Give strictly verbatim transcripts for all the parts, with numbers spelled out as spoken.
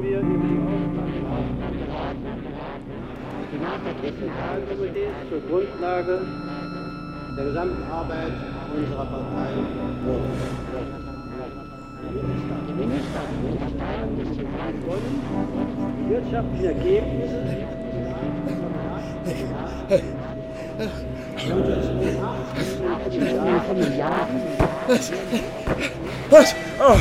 wir über die Auffassung des Zentralkomitees zur Grundlage der gesamten Arbeit unserer Partei vor. Die Ministerverteilung des Zentralkomitees, die wirtschaftlichen Ergebnisse Was? Oh.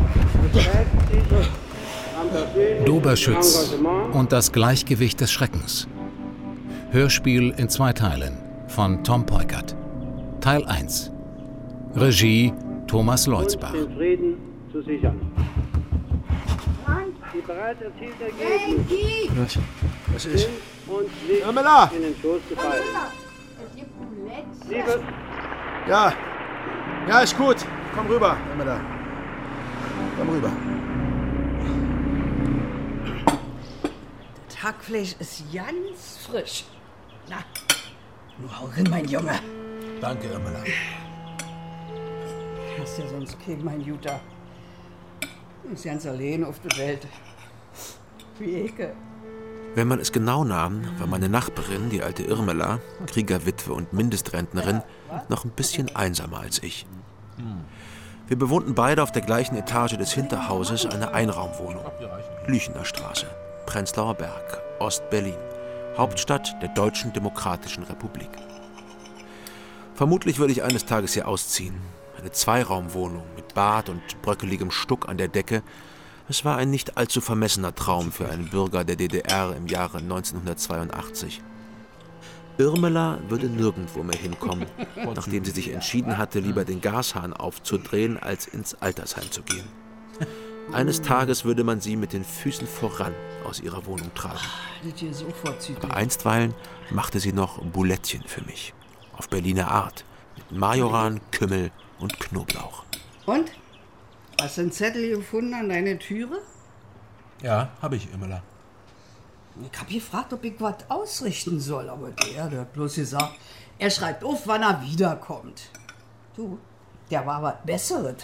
Doberschütz und das Gleichgewicht des Schreckens. Hörspiel in zwei Teilen von Tom Peukert. Teil eins. Regie Thomas Leutzbach. Den Frieden zu sichern. Die bereits erzielte Ergebnisse Was? Was ist? und nicht Irmela! in den Schoß gefallen. Liebe Ja. Ja, ist gut. Komm rüber, Irmela. Komm rüber. Das Hackfleisch ist ganz frisch. Na, nur hau rein, mein Junge. Danke, Irmela. Hast ja sonst kein, mein Jutta. Du bist ganz allein auf der Welt. Wie Eke. Wenn man es genau nahm, war meine Nachbarin, die alte Irmela, Kriegerwitwe und Mindestrentnerin, noch ein bisschen einsamer als ich. Wir bewohnten beide auf der gleichen Etage des Hinterhauses eine Einraumwohnung. Lüchener Straße, Prenzlauer Berg, Ost-Berlin, Hauptstadt der Deutschen Demokratischen Republik. Vermutlich würde ich eines Tages hier ausziehen. Eine Zweiraumwohnung mit Bad und bröckeligem Stuck an der Decke. Es war ein nicht allzu vermessener Traum für einen Bürger der D D R im Jahre neunzehnhundertzweiundachtzig. Irmela würde nirgendwo mehr hinkommen, nachdem sie sich entschieden hatte, lieber den Gashahn aufzudrehen, als ins Altersheim zu gehen. Eines Tages würde man sie mit den Füßen voran aus ihrer Wohnung tragen. Aber einstweilen machte sie noch Bulettchen für mich. Auf Berliner Art. Mit Majoran, Kümmel und Knoblauch. Und? Hast du einen Zettel gefunden an deine Türe? Ja, habe ich, Irmela. Ich hab gefragt, ob ich was ausrichten soll, aber der, der hat bloß gesagt, er schreibt auf, wann er wiederkommt. Du, der war was Besseres.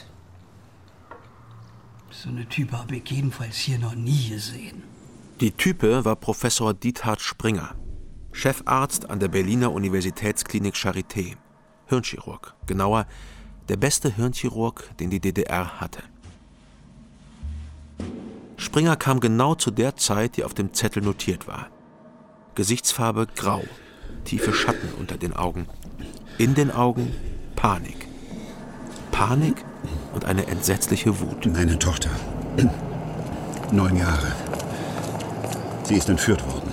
So eine Type habe ich jedenfalls hier noch nie gesehen. Die Type war Professor Diethard Springer, Chefarzt an der Berliner Universitätsklinik Charité, Hirnchirurg, genauer der beste Hirnchirurg, den die D D R hatte. Springer kam genau zu der Zeit, die auf dem Zettel notiert war. Gesichtsfarbe grau, tiefe Schatten unter den Augen. In den Augen Panik. Panik und eine entsetzliche Wut. Meine Tochter, neun Jahre. Sie ist entführt worden.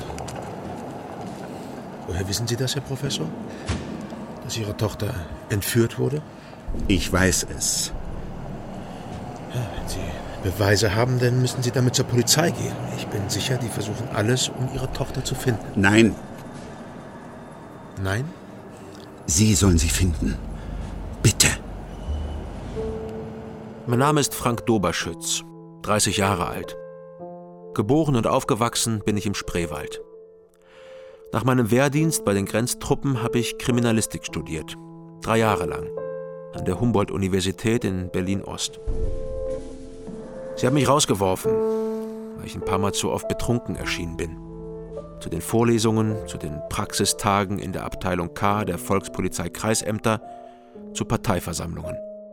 Woher wissen Sie das, Herr Professor? Dass Ihre Tochter entführt wurde? Ich weiß es. Ja, wenn Sie Beweise haben, dann müssen Sie damit zur Polizei gehen. Ich bin sicher, die versuchen alles, um Ihre Tochter zu finden. Nein. Nein? Sie sollen sie finden. Bitte. Mein Name ist Frank Doberschütz, dreißig Jahre alt. Geboren und aufgewachsen bin ich im Spreewald. Nach meinem Wehrdienst bei den Grenztruppen habe ich Kriminalistik studiert. Drei Jahre lang. An der Humboldt-Universität in Berlin-Ost. Sie haben mich rausgeworfen, weil ich ein paar Mal zu oft betrunken erschienen bin. Zu den Vorlesungen, zu den Praxistagen in der Abteilung K der Volkspolizei-Kreisämter, zu Parteiversammlungen.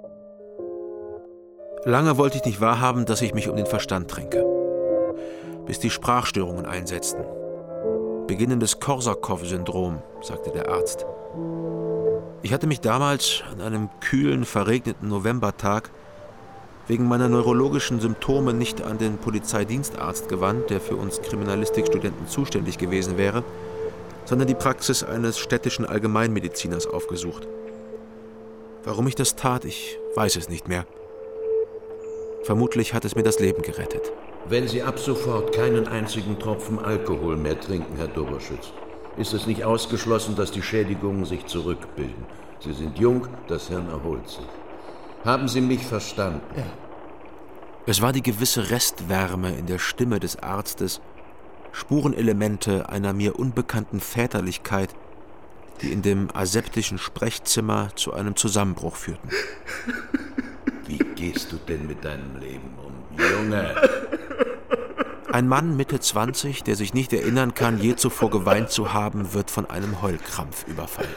Lange wollte ich nicht wahrhaben, dass ich mich um den Verstand trinke. Bis die Sprachstörungen einsetzten. Beginnendes Korsakow-Syndrom, sagte der Arzt. Ich hatte mich damals an einem kühlen, verregneten Novembertag wegen meiner neurologischen Symptome nicht an den Polizeidienstarzt gewandt, der für uns Kriminalistikstudenten zuständig gewesen wäre, sondern die Praxis eines städtischen Allgemeinmediziners aufgesucht. Warum ich das tat, ich weiß es nicht mehr. Vermutlich hat es mir das Leben gerettet. Wenn Sie ab sofort keinen einzigen Tropfen Alkohol mehr trinken, Herr Doberschütz, ist es nicht ausgeschlossen, dass die Schädigungen sich zurückbilden. Sie sind jung, das Hirn erholt sich. Haben Sie mich verstanden? Ja. Es war die gewisse Restwärme in der Stimme des Arztes, Spurenelemente einer mir unbekannten Väterlichkeit, die in dem aseptischen Sprechzimmer zu einem Zusammenbruch führten. Wie gehst du denn mit deinem Leben um, Junge? Ein Mann Mitte zwanzig, der sich nicht erinnern kann, je zuvor geweint zu haben, wird von einem Heulkrampf überfallen.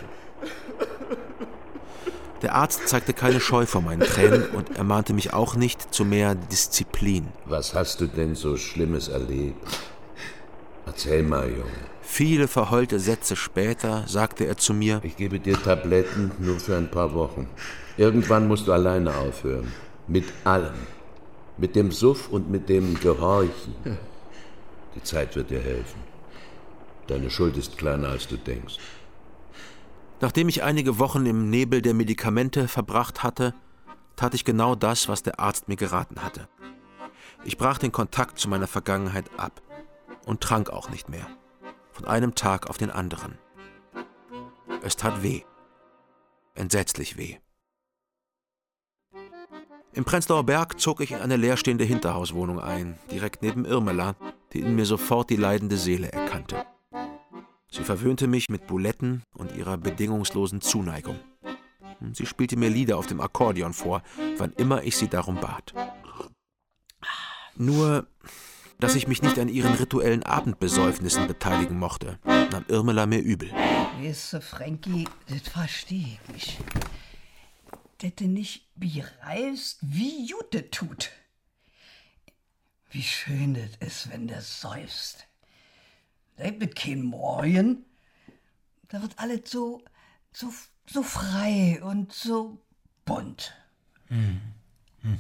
Der Arzt zeigte keine Scheu vor meinen Tränen und ermahnte mich auch nicht zu mehr Disziplin. Was hast du denn so Schlimmes erlebt? Erzähl mal, Junge. Viele verheulte Sätze später sagte er zu mir: Ich gebe dir Tabletten nur für ein paar Wochen. Irgendwann musst du alleine aufhören. Mit allem. Mit dem Suff und mit dem Gehorchen. Die Zeit wird dir helfen. Deine Schuld ist kleiner, als du denkst. Nachdem ich einige Wochen im Nebel der Medikamente verbracht hatte, tat ich genau das, was der Arzt mir geraten hatte. Ich brach den Kontakt zu meiner Vergangenheit ab und trank auch nicht mehr. Von einem Tag auf den anderen. Es tat weh. Entsetzlich weh. Im Prenzlauer Berg zog ich in eine leerstehende Hinterhauswohnung ein, direkt neben Irmela, die in mir sofort die leidende Seele erkannte. Sie verwöhnte mich mit Buletten und ihrer bedingungslosen Zuneigung. Sie spielte mir Lieder auf dem Akkordeon vor, wann immer ich sie darum bat. Nur, dass ich mich nicht an ihren rituellen Abendbesäufnissen beteiligen mochte, nahm Irmela mir übel. Weißt du, Frankie, das verstehe ich nicht. Dass du nicht bereist, wie gut das tut. Wie schön das ist, wenn du säufst. Da wird kein Morgen. Da wird alles so, so, so frei und so bunt. Hm. Hm.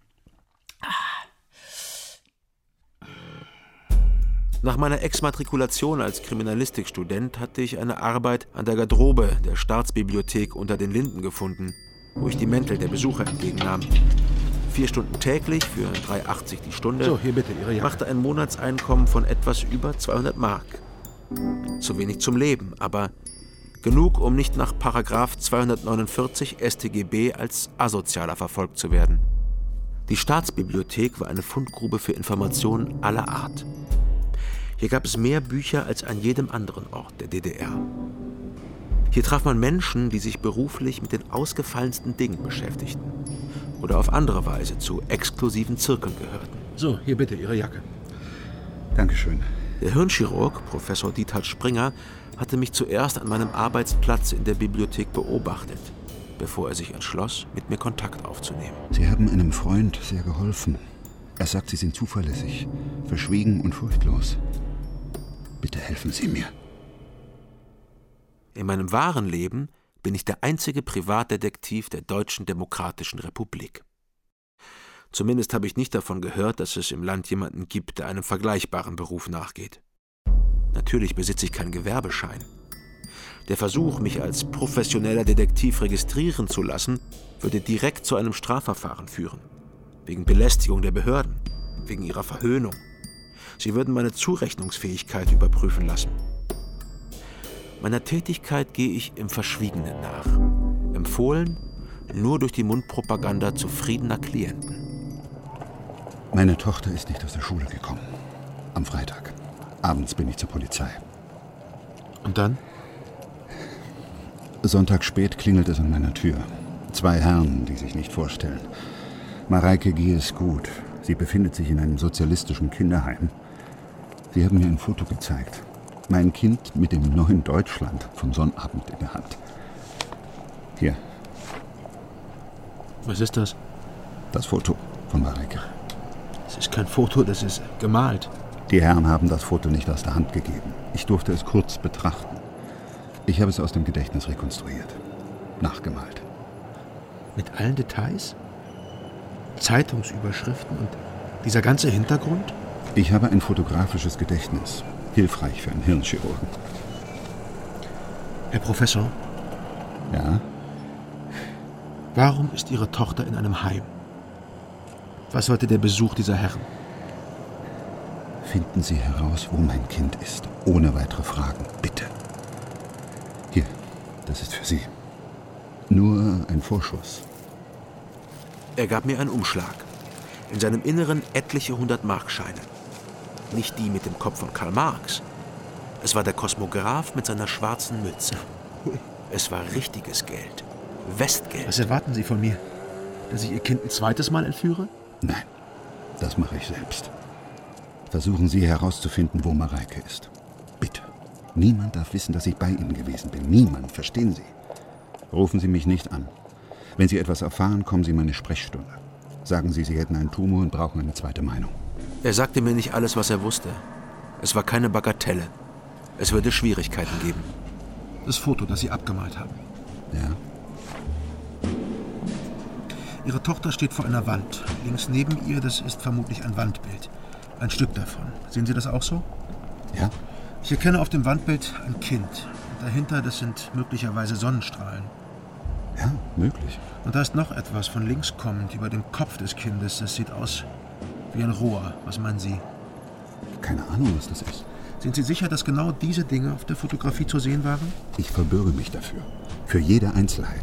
Nach meiner Exmatrikulation als Kriminalistikstudent hatte ich eine Arbeit an der Garderobe der Staatsbibliothek unter den Linden gefunden, wo ich die Mäntel der Besucher entgegennahm. Vier Stunden täglich für drei Euro achtzig die Stunde. So, hier bitte, Ihre Jacke. Machte ein Monatseinkommen von etwas über zweihundert Mark. Zu wenig zum Leben, aber genug, um nicht nach Paragraph zweihundertneunundvierzig S t G B als Asozialer verfolgt zu werden. Die Staatsbibliothek war eine Fundgrube für Informationen aller Art. Hier gab es mehr Bücher als an jedem anderen Ort der D D R. Hier traf man Menschen, die sich beruflich mit den ausgefallensten Dingen beschäftigten oder auf andere Weise zu exklusiven Zirkeln gehörten. So, hier bitte, Ihre Jacke. Dankeschön. Der Hirnchirurg, Professor Diethard Springer, hatte mich zuerst an meinem Arbeitsplatz in der Bibliothek beobachtet, bevor er sich entschloss, mit mir Kontakt aufzunehmen. Sie haben einem Freund sehr geholfen. Er sagt, Sie sind zuverlässig, verschwiegen und furchtlos. Bitte helfen Sie mir. In meinem wahren Leben bin ich der einzige Privatdetektiv der Deutschen Demokratischen Republik. Zumindest habe ich nicht davon gehört, dass es im Land jemanden gibt, der einem vergleichbaren Beruf nachgeht. Natürlich besitze ich keinen Gewerbeschein. Der Versuch, mich als professioneller Detektiv registrieren zu lassen, würde direkt zu einem Strafverfahren führen. Wegen Belästigung der Behörden, wegen ihrer Verhöhnung. Sie würden meine Zurechnungsfähigkeit überprüfen lassen. Meiner Tätigkeit gehe ich im Verschwiegenen nach. Empfohlen nur durch die Mundpropaganda zufriedener Klienten. Meine Tochter ist nicht aus der Schule gekommen. Am Freitag. Abends bin ich zur Polizei. Und dann? Sonntag spät klingelt es an meiner Tür. Zwei Herren, die sich nicht vorstellen. Mareike G. ist gut. Sie befindet sich in einem sozialistischen Kinderheim. Sie haben mir ein Foto gezeigt. Mein Kind mit dem neuen Deutschland vom Sonnabend in der Hand. Hier. Was ist das? Das Foto von Mareike. Es ist kein Foto, das ist gemalt. Die Herren haben das Foto nicht aus der Hand gegeben. Ich durfte es kurz betrachten. Ich habe es aus dem Gedächtnis rekonstruiert. Nachgemalt. Mit allen Details? Zeitungsüberschriften und dieser ganze Hintergrund? Ich habe ein fotografisches Gedächtnis. Hilfreich für einen Hirnchirurgen. Herr Professor? Ja? Warum ist Ihre Tochter in einem Heim? Was sollte der Besuch dieser Herren? Finden Sie heraus, wo mein Kind ist. Ohne weitere Fragen, bitte. Hier, das ist für Sie. Nur ein Vorschuss. Er gab mir einen Umschlag. In seinem Inneren etliche hundert-Mark-Scheine. Nicht die mit dem Kopf von Karl Marx. Es war der Kosmograph mit seiner schwarzen Mütze. Es war richtiges Geld. Westgeld. Was erwarten Sie von mir? Dass ich Ihr Kind ein zweites Mal entführe? Nein, das mache ich selbst. Versuchen Sie herauszufinden, wo Mareike ist. Bitte. Niemand darf wissen, dass ich bei Ihnen gewesen bin. Niemand, verstehen Sie? Rufen Sie mich nicht an. Wenn Sie etwas erfahren, kommen Sie in meine Sprechstunde. Sagen Sie, Sie hätten einen Tumor und brauchen eine zweite Meinung. Er sagte mir nicht alles, was er wusste. Es war keine Bagatelle. Es würde Schwierigkeiten geben. Das Foto, das Sie abgemalt haben. Ja? Ihre Tochter steht vor einer Wand. Links neben ihr, das ist vermutlich ein Wandbild. Ein Stück davon. Sehen Sie das auch so? Ja? Ich erkenne auf dem Wandbild ein Kind. Und dahinter, das sind möglicherweise Sonnenstrahlen. Ja, möglich. Und da ist noch etwas von links kommend über dem Kopf des Kindes. Das sieht aus wie ein Rohr. Was meinen Sie? Keine Ahnung, was das ist. Sind Sie sicher, dass genau diese Dinge auf der Fotografie zu sehen waren? Ich verbürge mich dafür. Für jede Einzelheit.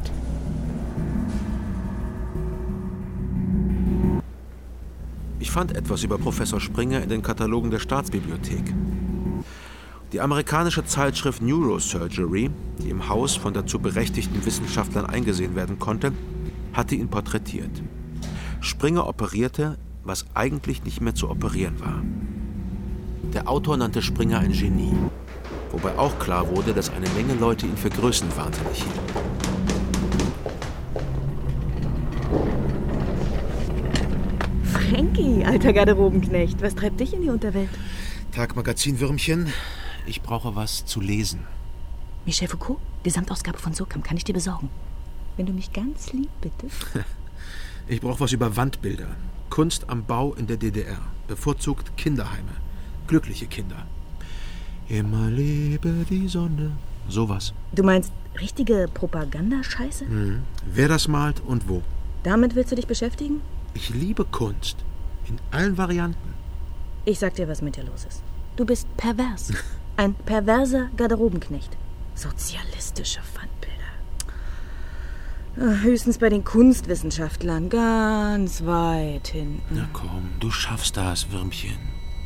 Ich fand etwas über Professor Springer in den Katalogen der Staatsbibliothek. Die amerikanische Zeitschrift Neurosurgery, die im Haus von dazu berechtigten Wissenschaftlern eingesehen werden konnte, hatte ihn porträtiert. Springer operierte, was eigentlich nicht mehr zu operieren war. Der Autor nannte Springer ein Genie, wobei auch klar wurde, dass eine Menge Leute ihn für größenwahnsinnig hielten. Frankie, alter Garderobenknecht, was treibt dich in die Unterwelt? Tag, Magazinwürmchen. Ich brauche was zu lesen. Michel Foucault, Gesamtausgabe von Surkamp, kann ich dir besorgen. Wenn du mich ganz lieb bittest. Ich brauche was über Wandbilder. Kunst am Bau in der D D R. Bevorzugt Kinderheime. Glückliche Kinder. Immer lebe die Sonne. Sowas. Du meinst richtige Propagandascheiße? Mhm. Wer das malt und wo. Damit willst du dich beschäftigen? Ich liebe Kunst. In allen Varianten. Ich sag dir, was mit dir los ist. Du bist pervers. Ein perverser Garderobenknecht. Sozialistische Wandbilder. Höchstens bei den Kunstwissenschaftlern. Ganz weit hinten. Na komm, du schaffst das, Würmchen.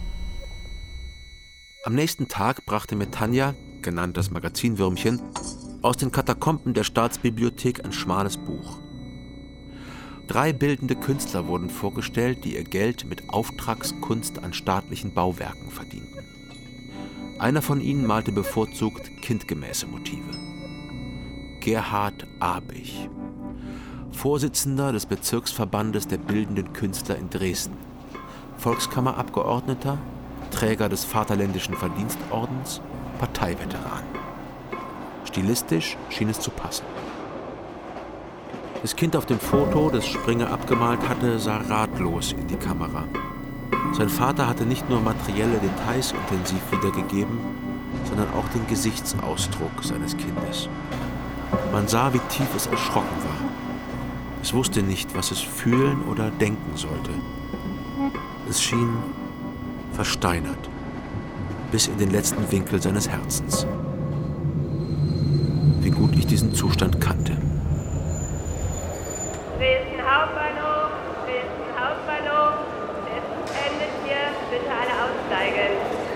Am nächsten Tag brachte mir Tanja, genannt das Magazinwürmchen, aus den Katakomben der Staatsbibliothek ein schmales Buch. Drei bildende Künstler wurden vorgestellt, die ihr Geld mit Auftragskunst an staatlichen Bauwerken verdienten. Einer von ihnen malte bevorzugt kindgemäße Motive. Gerhard Abich, Vorsitzender des Bezirksverbandes der bildenden Künstler in Dresden, Volkskammerabgeordneter, Träger des Vaterländischen Verdienstordens, Parteiveteran. Stilistisch schien es zu passen. Das Kind auf dem Foto, das Springer abgemalt hatte, sah ratlos in die Kamera. Sein Vater hatte nicht nur materielle Details intensiv wiedergegeben, sondern auch den Gesichtsausdruck seines Kindes. Man sah, wie tief es erschrocken war. Es wusste nicht, was es fühlen oder denken sollte. Es schien versteinert, bis in den letzten Winkel seines Herzens. Wie gut ich diesen Zustand kannte. Dresden Hauptbahnhof, Dresden Hauptbahnhof, es endet hier, bitte alle aussteigen.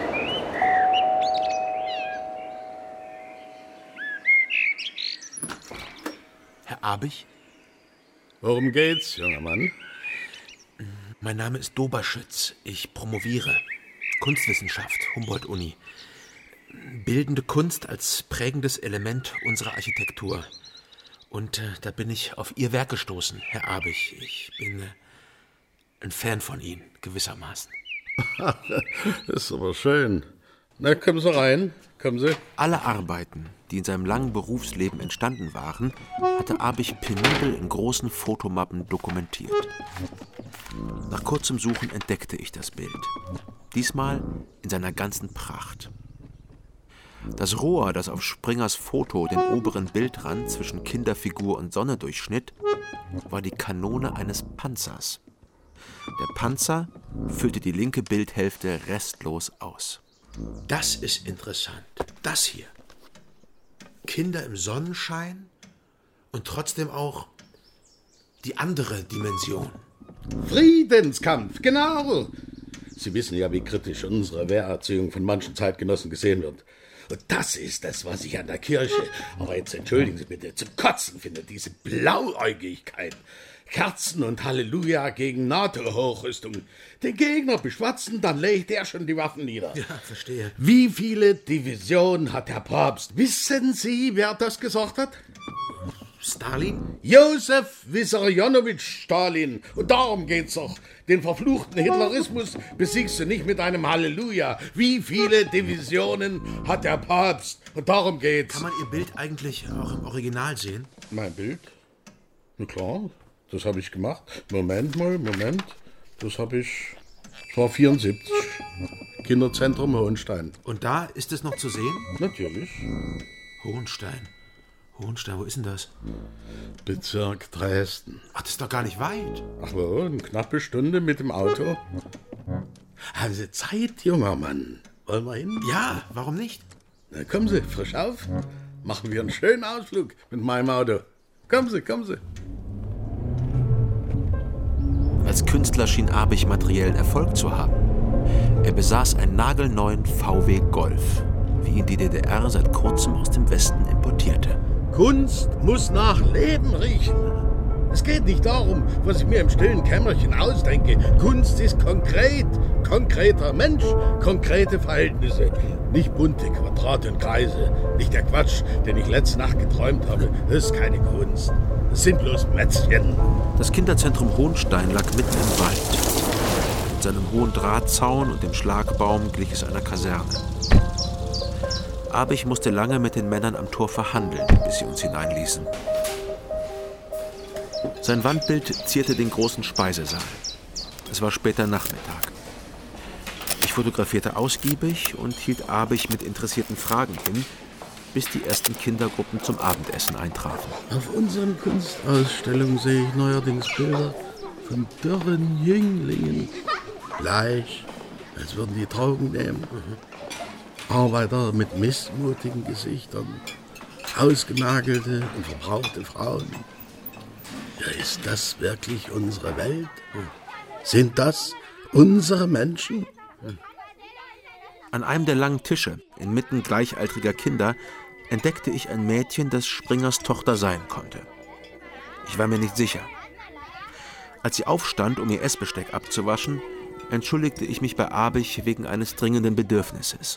Herr Abich? Worum geht's, junger Mann? Mein Name ist Doberschütz. Ich promoviere. Kunstwissenschaft, Humboldt-Uni. Bildende Kunst als prägendes Element unserer Architektur. Und äh, da bin ich auf Ihr Werk gestoßen, Herr Abich. Ich bin äh, ein Fan von Ihnen, gewissermaßen. Das ist aber schön. Na, kommen Sie rein. Kommen Sie. Alle Arbeiten, die in seinem langen Berufsleben entstanden waren, hatte Abich penibel in großen Fotomappen dokumentiert. Nach kurzem Suchen entdeckte ich das Bild. Diesmal in seiner ganzen Pracht. Das Rohr, das auf Springers Foto den oberen Bildrand zwischen Kinderfigur und Sonne durchschnitt, war die Kanone eines Panzers. Der Panzer füllte die linke Bildhälfte restlos aus. Das ist interessant. Das hier. Kinder im Sonnenschein und trotzdem auch die andere Dimension. Friedenskampf, genau. Sie wissen ja, wie kritisch unsere Wehrerziehung von manchen Zeitgenossen gesehen wird. Und das ist das, was ich an der Kirche, aber jetzt entschuldigen Sie bitte, zum Kotzen finde, diese Blauäugigkeit. Kerzen und Halleluja gegen NATO-Hochrüstung. Den Gegner beschwatzen, dann legt er schon die Waffen nieder. Ja, verstehe. Wie viele Divisionen hat der Papst? Wissen Sie, wer das gesagt hat? Stalin? Josef Wissarionowitsch Stalin. Und darum geht's doch. Den verfluchten Hitlerismus besiegst du nicht mit einem Halleluja. Wie viele Divisionen hat der Papst? Und darum geht's. Kann man Ihr Bild eigentlich auch im Original sehen? Mein Bild? Na klar, das habe ich gemacht. Moment mal, Moment. Das habe ich... Das war vierundsiebzig. Kinderzentrum Hohenstein. Und da ist es noch zu sehen? Natürlich. Hohenstein. Hohenstein, wo ist denn das? Bezirk Dresden. Ach, das ist doch gar nicht weit. Ach wo, eine knappe Stunde mit dem Auto. Haben Sie Zeit, junger Mann? Wollen wir hin? Ja, warum nicht? Na, kommen Sie, frisch auf. Machen wir einen schönen Ausflug mit meinem Auto. Kommen Sie, kommen Sie. Als Künstler schien Abich materiellen Erfolg zu haben. Er besaß einen nagelneuen V W Golf, wie ihn die D D R seit kurzem aus dem Westen importierte. Kunst muss nach Leben riechen. Es geht nicht darum, was ich mir im stillen Kämmerchen ausdenke. Kunst ist konkret, konkreter Mensch, konkrete Verhältnisse. Nicht bunte Quadrate und Kreise, nicht der Quatsch, den ich letzte Nacht geträumt habe. Das ist keine Kunst. Das sind bloß Mätzchen. Das Kinderzentrum Hohenstein lag mitten im Wald. Mit seinem hohen Drahtzaun und dem Schlagbaum glich es einer Kaserne. Abich musste lange mit den Männern am Tor verhandeln, bis sie uns hineinließen. Sein Wandbild zierte den großen Speisesaal. Es war später Nachmittag. Ich fotografierte ausgiebig und hielt Abich mit interessierten Fragen hin, bis die ersten Kindergruppen zum Abendessen eintrafen. Auf unseren Kunstausstellungen sehe ich neuerdings Bilder von dürren Jünglingen. Bleich, als würden die Drogen nehmen. Arbeiter mit missmutigen Gesichtern, ausgemergelte und verbrauchte Frauen. Ja, ist das wirklich unsere Welt? Sind das unsere Menschen? An einem der langen Tische, inmitten gleichaltriger Kinder, entdeckte ich ein Mädchen, das Springers Tochter sein konnte. Ich war mir nicht sicher. Als sie aufstand, um ihr Essbesteck abzuwaschen, entschuldigte ich mich bei Abich wegen eines dringenden Bedürfnisses.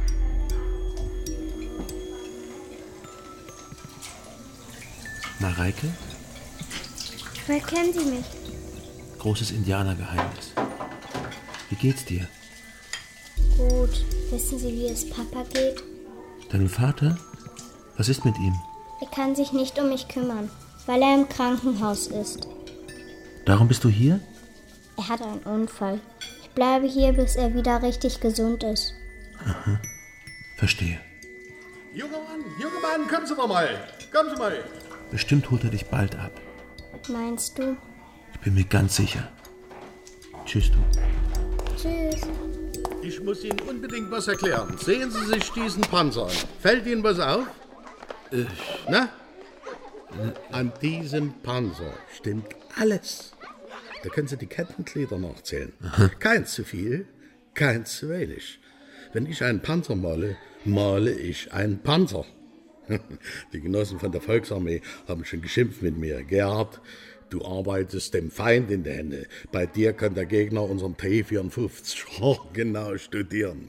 Mareike? Woher kennen Sie mich? Großes Indianergeheimnis. Wie geht's dir? Gut. Wissen Sie, wie es Papa geht? Deinem Vater? Was ist mit ihm? Er kann sich nicht um mich kümmern, weil er im Krankenhaus ist. Darum bist du hier? Er hat einen Unfall. Ich bleibe hier, bis er wieder richtig gesund ist. Aha. Verstehe. Junger Mann, junger Mann, kommen Sie doch mal. Kommen Sie mal. Bestimmt holt er dich bald ab. Meinst du? Ich bin mir ganz sicher. Tschüss, du. Tschüss. Ich muss Ihnen unbedingt was erklären. Sehen Sie sich diesen Panzer an. Fällt Ihnen was auf? Äh, na? An diesem Panzer stimmt alles. Da können Sie die Kettenglieder nachzählen. Aha. Kein zu viel, kein zu wenig. Wenn ich einen Panzer male, male ich einen Panzer. Die Genossen von der Volksarmee haben schon geschimpft mit mir. Gerhard, du arbeitest dem Feind in die Hände. Bei dir kann der Gegner unseren T vierundfünfzig genau studieren.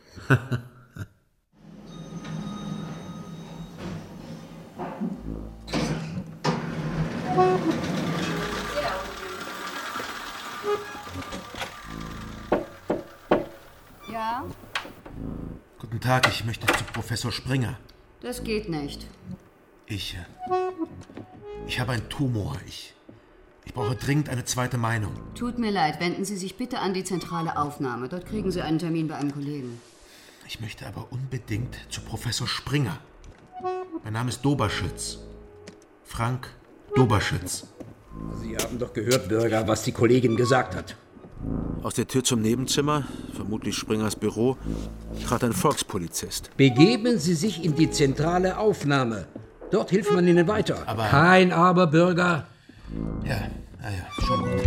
Ja? Guten Tag, ich möchte zu Professor Springer. Das geht nicht. Ich, äh, ich habe einen Tumor. Ich, ich brauche dringend eine zweite Meinung. Tut mir leid, wenden Sie sich bitte an die zentrale Aufnahme. Dort kriegen Sie einen Termin bei einem Kollegen. Ich möchte aber unbedingt zu Professor Springer. Mein Name ist Doberschütz. Frank Doberschütz. Sie haben doch gehört, Bürger, was die Kollegin gesagt hat. Aus der Tür zum Nebenzimmer, vermutlich Springers Büro, trat ein Volkspolizist. Begeben Sie sich in die zentrale Aufnahme. Dort hilft man Ihnen weiter. Aber Kein Aber, Bürger. Ja, ja, ja, schon gut.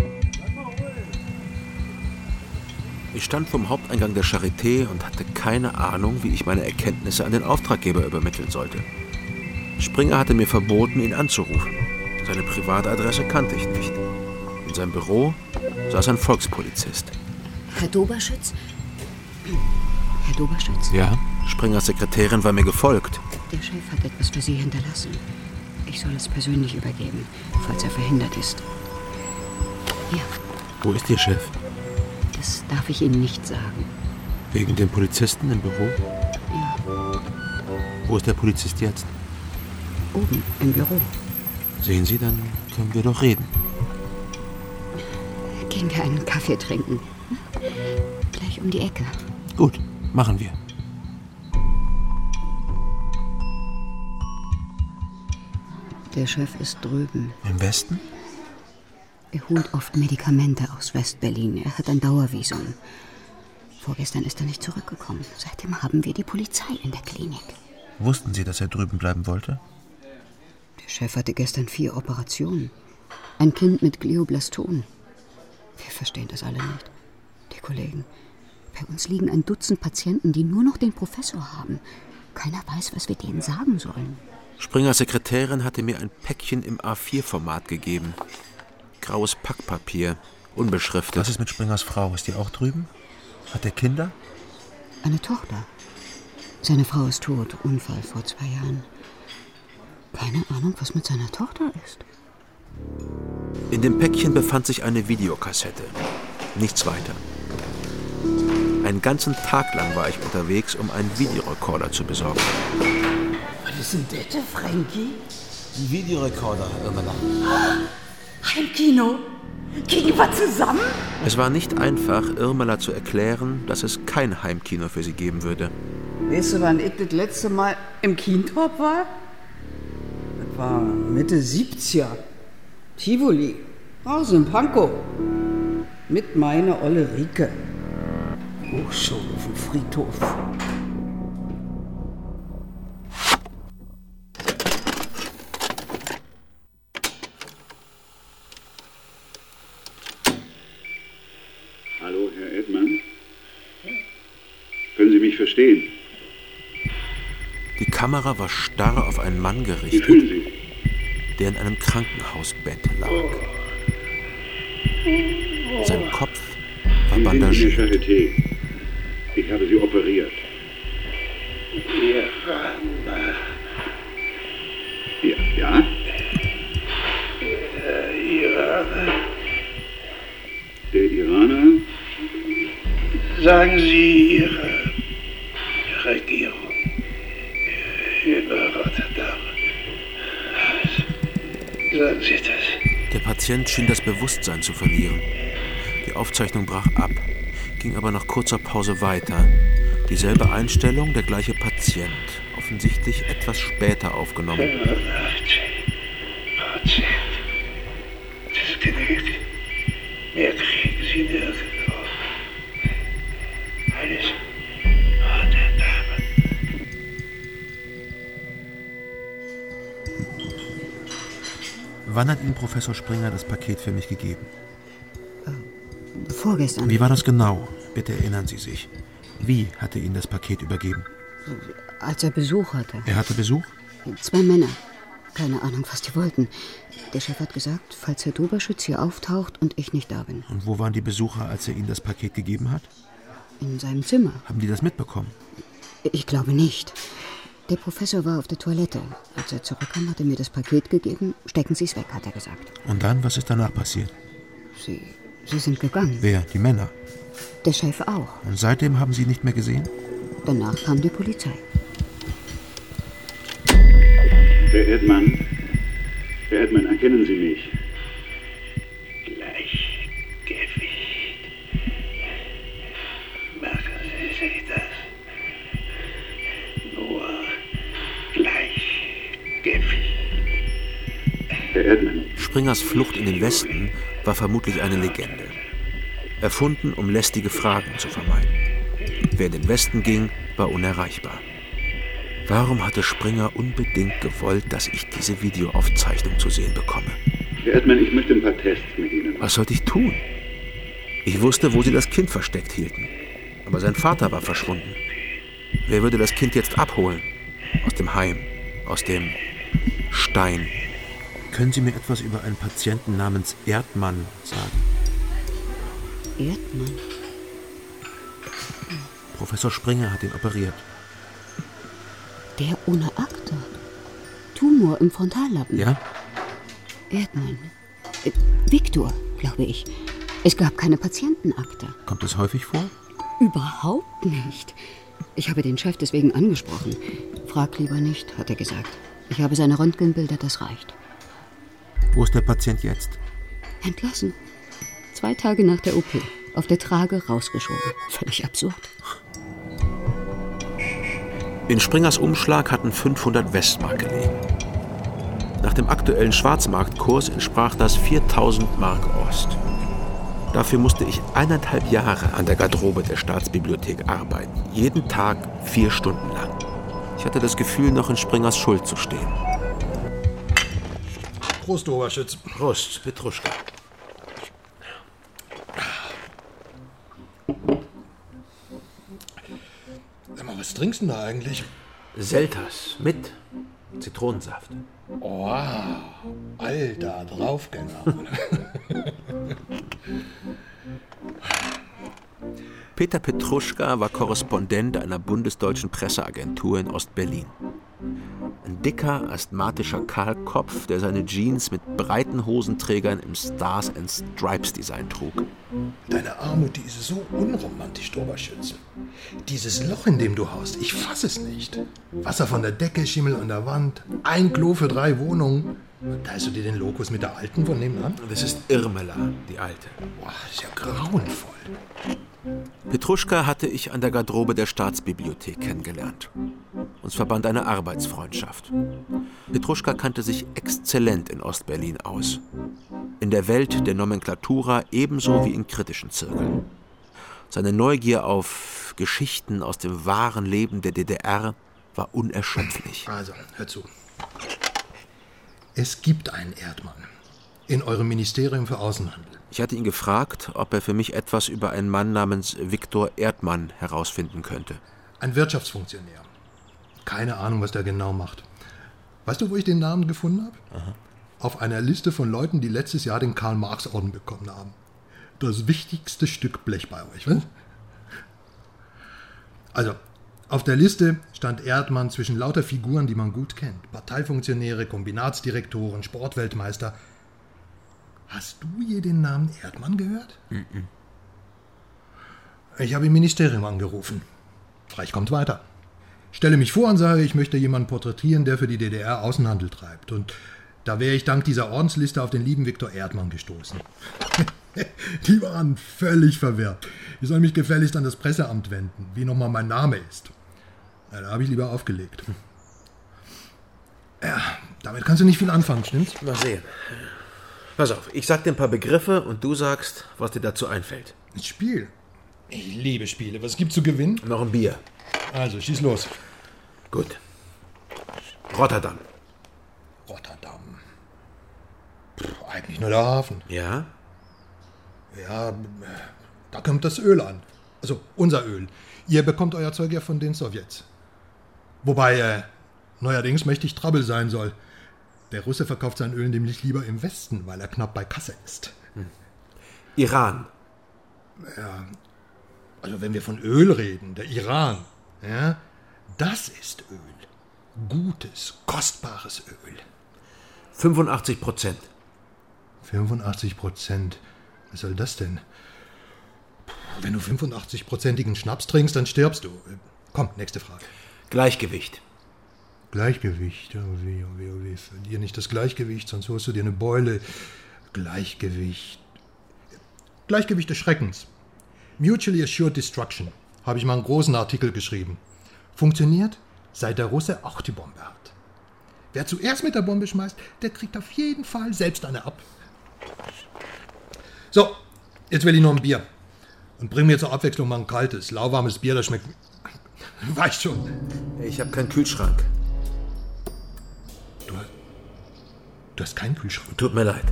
Ich stand vom Haupteingang der Charité und hatte keine Ahnung, wie ich meine Erkenntnisse an den Auftraggeber übermitteln sollte. Springer hatte mir verboten, ihn anzurufen. Seine Privatadresse kannte ich nicht. seinem Büro saß ein Volkspolizist. Herr Doberschütz? Herr Doberschütz? Ja? Springers Sekretärin war mir gefolgt. Der Chef hat etwas für Sie hinterlassen. Ich soll es persönlich übergeben, falls er verhindert ist. Hier. Wo ist Ihr Chef? Das darf ich Ihnen nicht sagen. Wegen dem Polizisten im Büro? Ja. Wo ist der Polizist jetzt? Oben im Büro. Sehen Sie, dann können wir doch reden. Gehen wir einen Kaffee trinken. Gleich um die Ecke. Gut, machen wir. Der Chef ist drüben. Im Westen? Er holt oft Medikamente aus West-Berlin. Er hat ein Dauervisum. Vorgestern ist er nicht zurückgekommen. Seitdem haben wir die Polizei in der Klinik. Wussten Sie, dass er drüben bleiben wollte? Der Chef hatte gestern vier Operationen. Ein Kind mit Glioblastom. Wir verstehen das alle nicht. Die Kollegen. Bei uns liegen ein Dutzend Patienten, die nur noch den Professor haben. Keiner weiß, was wir denen sagen sollen. Springers Sekretärin hatte mir ein Päckchen im A vier Format gegeben. Graues Packpapier, unbeschriftet. Was ist mit Springers Frau? Ist die auch drüben? Hat er Kinder? Eine Tochter. Seine Frau ist tot, Unfall vor zwei Jahren. Keine Ahnung, was mit seiner Tochter ist. In dem Päckchen befand sich eine Videokassette. Nichts weiter. Einen ganzen Tag lang war ich unterwegs, um einen Videorekorder zu besorgen. Was ist denn das, Frankie? Ein Videorekorder, Irmela. Heimkino? Kriegen wir zusammen? Es war nicht einfach, Irmela zu erklären, dass es kein Heimkino für sie geben würde. Weißt du, wann ich das letzte Mal im Kientorp war? Das war Mitte siebziger. Tivoli. Draußen in Pankow. Mit meiner Olle Rike. Oh, schon auf dem Friedhof. Hallo, Herr Edmann? Können Sie mich verstehen? Die Kamera war starr auf einen Mann Wie gerichtet, fühlen Sie? der in einem Krankenhausbett lag. Sein Kopf war Sie sind in der bandagiert. Charité. Ich habe Sie operiert. Iraner. Ja? Ja? Der Iraner. Der Iraner? Sagen Sie Ihre Regierung über Rotterdam. Sagen Sie das. Der Patient schien das Bewusstsein zu verlieren. Die Aufzeichnung brach ab, ging aber nach kurzer Pause weiter. Dieselbe Einstellung, der gleiche Patient, offensichtlich etwas später aufgenommen. fünfundachtzig Prozent. Das genügt. Mehr kriegen Sie nirgendwo. Alles Rotterdam. Wann hat Ihnen Professor Springer das Paket für mich gegeben? Vorgestern. Wie war das genau? Bitte erinnern Sie sich. Wie hat er Ihnen das Paket übergeben? Als er Besuch hatte. Er hatte Besuch? Zwei Männer. Keine Ahnung, was die wollten. Der Chef hat gesagt, falls Herr Doberschütz hier auftaucht und ich nicht da bin. Und wo waren die Besucher, als er Ihnen das Paket gegeben hat? In seinem Zimmer. Haben die das mitbekommen? Ich glaube nicht. Der Professor war auf der Toilette. Als er zurückkam, hat er mir das Paket gegeben. Stecken Sie es weg, hat er gesagt. Und dann, was ist danach passiert? Sie, Sie sind gegangen. Wer? Die Männer? Der Chef auch. Und seitdem haben Sie ihn nicht mehr gesehen? Danach kam die Polizei. Herr Edmann? Herr Edmann, erkennen Sie mich? Gleichgewicht. Merken Sie sich das? Nur Gleichgewicht. Herr Edmann. Springers Flucht in den Westen war vermutlich eine Legende. Erfunden, um lästige Fragen zu vermeiden. Wer in den Westen ging, war unerreichbar. Warum hatte Springer unbedingt gewollt, dass ich diese Videoaufzeichnung zu sehen bekomme? Herr Edmann, ich möchte ein paar Tests mit Ihnen machen. Was sollte ich tun? Ich wusste, wo sie das Kind versteckt hielten. Aber sein Vater war verschwunden. Wer würde das Kind jetzt abholen? Aus dem Heim, aus dem Stein. Können Sie mir etwas über einen Patienten namens Erdmann sagen? Erdmann? Professor Springer hat ihn operiert. Der ohne Akte? Tumor im Frontallappen? Ja? Erdmann. Äh, Viktor, glaube ich. Es gab keine Patientenakte. Kommt es häufig vor? Überhaupt nicht. Ich habe den Chef deswegen angesprochen. Frag lieber nicht, hat er gesagt. Ich habe seine Röntgenbilder, das reicht. Wo ist der Patient jetzt? Entlassen. Zwei Tage nach der O P. Auf der Trage rausgeschoben. Völlig absurd. In Springers Umschlag hatten fünfhundert Westmark gelegen. Nach dem aktuellen Schwarzmarktkurs entsprach das viertausend Mark Ost. Dafür musste ich eineinhalb Jahre an der Garderobe der Staatsbibliothek arbeiten. Jeden Tag vier Stunden lang. Ich hatte das Gefühl, noch in Springers Schuld zu stehen. Prost, Oberschütz. Prost, Petruschka. Sag mal, was trinkst du denn da eigentlich? Selters mit Zitronensaft. Oh, alter Draufgänger. Peter Petruschka war Korrespondent einer bundesdeutschen Presseagentur in Ostberlin. Ein dicker, asthmatischer Kahlkopf, der seine Jeans mit breiten Hosenträgern im Stars and Stripes Design trug. Deine Armut, die ist so unromantisch, Oberschütz. Dieses Loch, in dem du haust, ich fass es nicht. Wasser von der Decke, Schimmel an der Wand, ein Klo für drei Wohnungen. Teilst du dir den Lokus mit der alten von nebenan? Das ist Irmela, die alte. Boah, ist ja grauenvoll. Petruschka hatte ich an der Garderobe der Staatsbibliothek kennengelernt. Uns verband eine Arbeitsfreundschaft. Petruschka kannte sich exzellent in Ostberlin aus. In der Welt der Nomenklatura ebenso wie in kritischen Zirkeln. Seine Neugier auf Geschichten aus dem wahren Leben der D D R war unerschöpflich. Also, hör zu. Es gibt einen Erdmann in eurem Ministerium für Außenhandel. Ich hatte ihn gefragt, ob er für mich etwas über einen Mann namens Viktor Erdmann herausfinden könnte. Ein Wirtschaftsfunktionär. Keine Ahnung, was der genau macht. Weißt du, wo ich den Namen gefunden habe? Aha. Auf einer Liste von Leuten, die letztes Jahr den Karl-Marx-Orden bekommen haben. Das wichtigste Stück Blech bei euch, was? Also, auf der Liste stand Erdmann zwischen lauter Figuren, die man gut kennt. Parteifunktionäre, Kombinatsdirektoren, Sportweltmeister. Hast du je den Namen Erdmann gehört? Mhm. Ich habe im Ministerium angerufen. Reich kommt weiter. Stelle mich vor und sage, ich möchte jemanden porträtieren, der für die D D R Außenhandel treibt. Und da wäre ich dank dieser Ordensliste auf den lieben Viktor Erdmann gestoßen. Die waren völlig verwirrt. Ich soll mich gefälligst an das Presseamt wenden, wie nochmal mein Name ist. Ja, da habe ich lieber aufgelegt. Ja, damit kannst du nicht viel anfangen, stimmt's? Mal sehen. Pass auf, ich sag dir ein paar Begriffe und du sagst, was dir dazu einfällt. Ein Spiel? Ich liebe Spiele. Was gibt's zu gewinnen? Noch ein Bier. Also, schieß los. Gut. Rotterdam. Rotterdam. Puh, eigentlich nur der Hafen. Ja? Ja, da kommt das Öl an. Also, unser Öl. Ihr bekommt euer Zeug ja von den Sowjets. Wobei, äh, neuerdings mächtig Trouble sein soll. Der Russe verkauft sein Öl nämlich lieber im Westen, weil er knapp bei Kasse ist. Hm. Iran. Ja, also wenn wir von Öl reden, der Iran, ja, das ist Öl. Gutes, kostbares Öl. fünfundachtzig Prozent. fünfundachtzig Prozent? Was soll das denn? Puh, wenn du fünfundachtzig-prozentigen Schnaps trinkst, dann stirbst du. Komm, nächste Frage. Gleichgewicht. Gleichgewicht, oh weh, oh weh, oh weh. Verlier nicht das Gleichgewicht, sonst holst du dir eine Beule. Gleichgewicht. Gleichgewicht des Schreckens. Mutually Assured Destruction. Habe ich mal einen großen Artikel geschrieben. Funktioniert, seit der Russe auch die Bombe hat. Wer zuerst mit der Bombe schmeißt, der kriegt auf jeden Fall selbst eine ab. So, jetzt will ich noch ein Bier. Und bring mir zur Abwechslung mal ein kaltes, lauwarmes Bier, das schmeckt... Weißt schon. Ich habe keinen Kühlschrank. Du, du hast keinen Kühlschrank? Tut mir leid.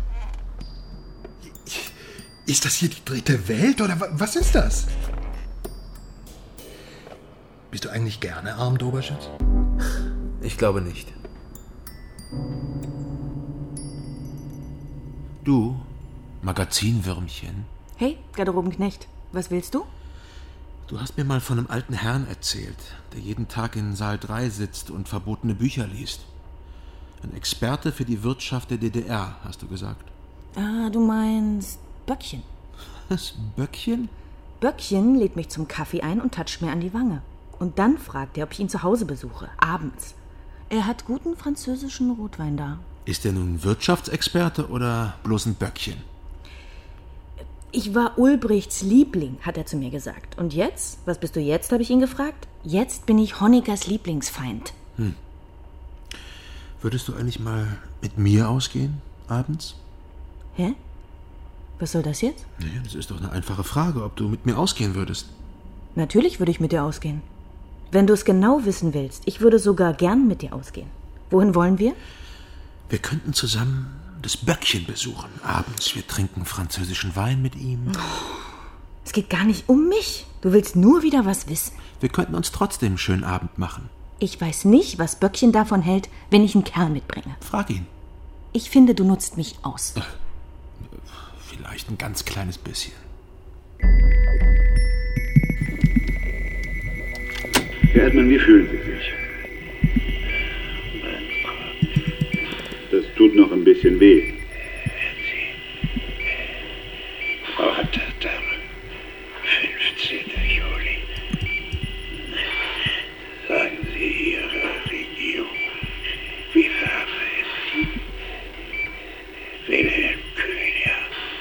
Ist das hier die dritte Welt oder was ist das? Bist du eigentlich gerne arm, Doberschütz? Ich glaube nicht. Du, Magazinwürmchen. Hey, Garderobenknecht, was willst du? Du hast mir mal von einem alten Herrn erzählt, der jeden Tag in Saal drei sitzt und verbotene Bücher liest. Ein Experte für die Wirtschaft der D D R, hast du gesagt. Ah, du meinst Böckchen. Was, Böckchen? Böckchen lädt mich zum Kaffee ein und toucht mir an die Wange. Und dann fragt er, ob ich ihn zu Hause besuche, abends. Er hat guten französischen Rotwein da. Ist er nun Wirtschaftsexperte oder bloß ein Böckchen? Ich war Ulbrichts Liebling, hat er zu mir gesagt. Und jetzt? Was bist du jetzt, habe ich ihn gefragt. Jetzt bin ich Honeckers Lieblingsfeind. Hm. Würdest du eigentlich mal mit mir ausgehen, abends? Hä? Was soll das jetzt? Naja, das ist doch eine einfache Frage, ob du mit mir ausgehen würdest. Natürlich würde ich mit dir ausgehen. Wenn du es genau wissen willst, ich würde sogar gern mit dir ausgehen. Wohin wollen wir? Wir könnten zusammen das Böckchen besuchen, abends. Wir trinken französischen Wein mit ihm. Oh, es geht gar nicht um mich. Du willst nur wieder was wissen. Wir könnten uns trotzdem einen schönen Abend machen. Ich weiß nicht, was Böckchen davon hält, wenn ich einen Kerl mitbringe. Frag ihn. Ich finde, du nutzt mich aus. Äh, vielleicht ein ganz kleines bisschen. Herr Erdmann, wie fühlen Sie sich? Das tut noch ein bisschen weh. Frau Hatterdame, fünfzehnten Juli. Sagen Sie Ihrer Regierung, wie verabredet. Wilhelm Kühn,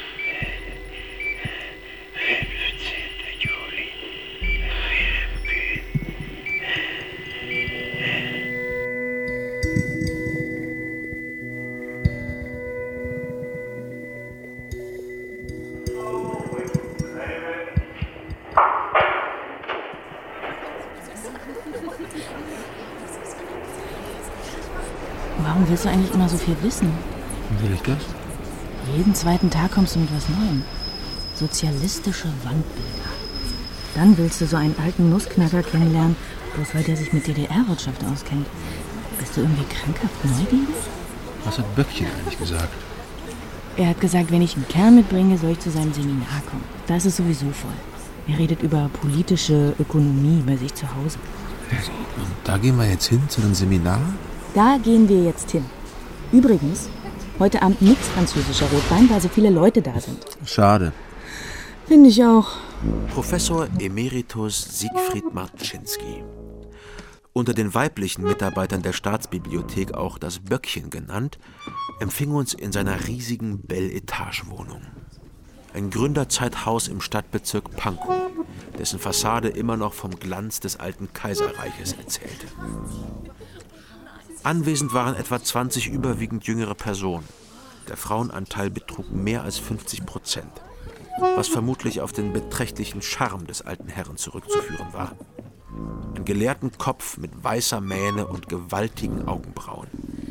fünfzehnten Juli. Wilhelm Kühn. Warum willst du eigentlich immer so viel wissen? Will ich das? Jeden zweiten Tag kommst du mit was Neuem. Sozialistische Wandbilder. Dann willst du so einen alten Nussknacker kennenlernen, bloß weil der sich mit D D R-Wirtschaft auskennt. Bist du irgendwie krankhaft neugierig? Was hat Böckchen eigentlich gesagt? Er hat gesagt, wenn ich einen Kerl mitbringe, soll ich zu seinem Seminar kommen. Da ist es sowieso voll. Er redet über politische Ökonomie bei sich zu Hause. Und da gehen wir jetzt hin zu einem Seminar? Da gehen wir jetzt hin. Übrigens, heute Abend nichts französischer Rotwein, weil so viele Leute da sind. Schade. Finde ich auch. Professor Emeritus Siegfried Marczynski. Unter den weiblichen Mitarbeitern der Staatsbibliothek auch das Böckchen genannt, empfing uns in seiner riesigen Bel-Etage-Wohnung. Ein Gründerzeithaus im Stadtbezirk Pankow, dessen Fassade immer noch vom Glanz des alten Kaiserreiches erzählte. Anwesend waren etwa zwanzig überwiegend jüngere Personen. Der Frauenanteil betrug mehr als fünfzig Prozent, was vermutlich auf den beträchtlichen Charme des alten Herrn zurückzuführen war. Ein gelehrten Kopf mit weißer Mähne und gewaltigen Augenbrauen.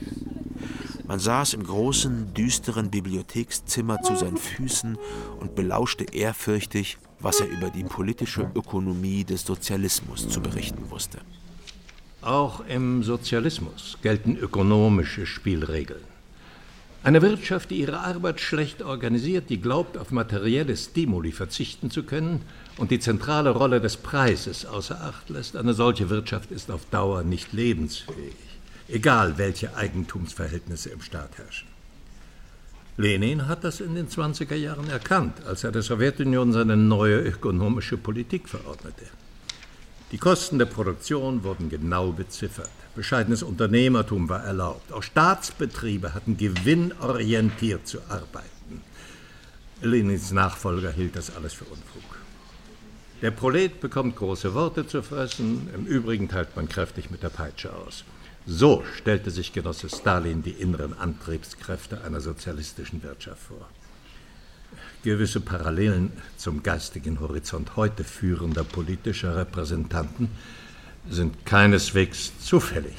Man saß im großen, düsteren Bibliothekszimmer zu seinen Füßen und belauschte ehrfürchtig, was er über die politische Ökonomie des Sozialismus zu berichten wusste. Auch im Sozialismus gelten ökonomische Spielregeln. Eine Wirtschaft, die ihre Arbeit schlecht organisiert, die glaubt, auf materielle Stimuli verzichten zu können und die zentrale Rolle des Preises außer Acht lässt, eine solche Wirtschaft ist auf Dauer nicht lebensfähig, egal welche Eigentumsverhältnisse im Staat herrschen. Lenin hat das in den zwanziger Jahren erkannt, als er der Sowjetunion seine neue ökonomische Politik verordnete. Die Kosten der Produktion wurden genau beziffert. Bescheidenes Unternehmertum war erlaubt. Auch Staatsbetriebe hatten gewinnorientiert zu arbeiten. Lenins Nachfolger hielt das alles für Unfug. Der Prolet bekommt große Worte zu fressen, im Übrigen teilt man kräftig mit der Peitsche aus. So stellte sich Genosse Stalin die inneren Antriebskräfte einer sozialistischen Wirtschaft vor. Gewisse Parallelen zum geistigen Horizont heute führender politischer Repräsentanten sind keineswegs zufällig.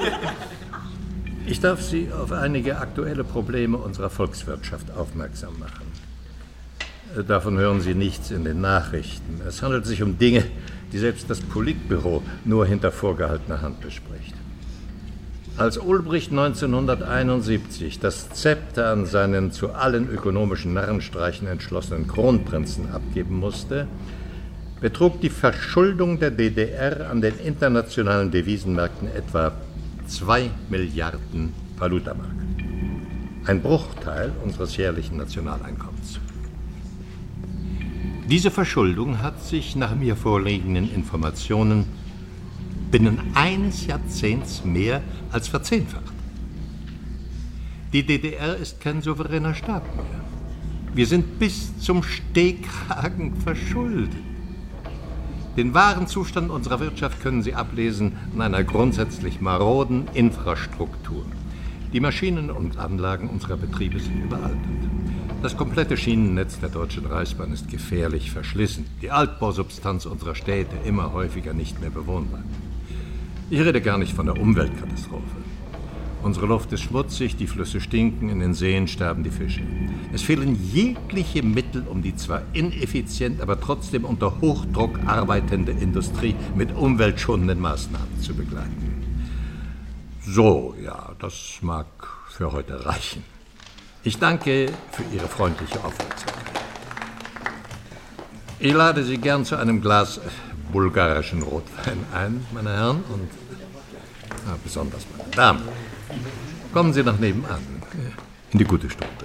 Ich darf Sie auf einige aktuelle Probleme unserer Volkswirtschaft aufmerksam machen. Davon hören Sie nichts in den Nachrichten. Es handelt sich um Dinge, die selbst das Politbüro nur hinter vorgehaltener Hand bespricht. Als Ulbricht neunzehnhunderteinundsiebzig das Zepter an seinen zu allen ökonomischen Narrenstreichen entschlossenen Kronprinzen abgeben musste, betrug die Verschuldung der D D R an den internationalen Devisenmärkten etwa zwei Milliarden Valutamark. Ein Bruchteil unseres jährlichen Nationaleinkommens. Diese Verschuldung hat sich nach mir vorliegenden Informationen binnen eines Jahrzehnts mehr als verzehnfacht. Die D D R ist kein souveräner Staat mehr. Wir sind bis zum Stehkragen verschuldet. Den wahren Zustand unserer Wirtschaft können Sie ablesen in einer grundsätzlich maroden Infrastruktur. Die Maschinen und Anlagen unserer Betriebe sind überaltert. Das komplette Schienennetz der Deutschen Reichsbahn ist gefährlich verschlissen. Die Altbausubstanz unserer Städte immer häufiger nicht mehr bewohnbar. Ich rede gar nicht von der Umweltkatastrophe. Unsere Luft ist schmutzig, die Flüsse stinken, in den Seen sterben die Fische. Es fehlen jegliche Mittel, um die zwar ineffizient, aber trotzdem unter Hochdruck arbeitende Industrie mit umweltschonenden Maßnahmen zu begleiten. So, ja, das mag für heute reichen. Ich danke für Ihre freundliche Aufmerksamkeit. Ich lade Sie gern zu einem Glas bulgarischen Rotwein ein, meine Herren, und ja, besonders meine Damen. Kommen Sie nach nebenan, in die gute Stunde.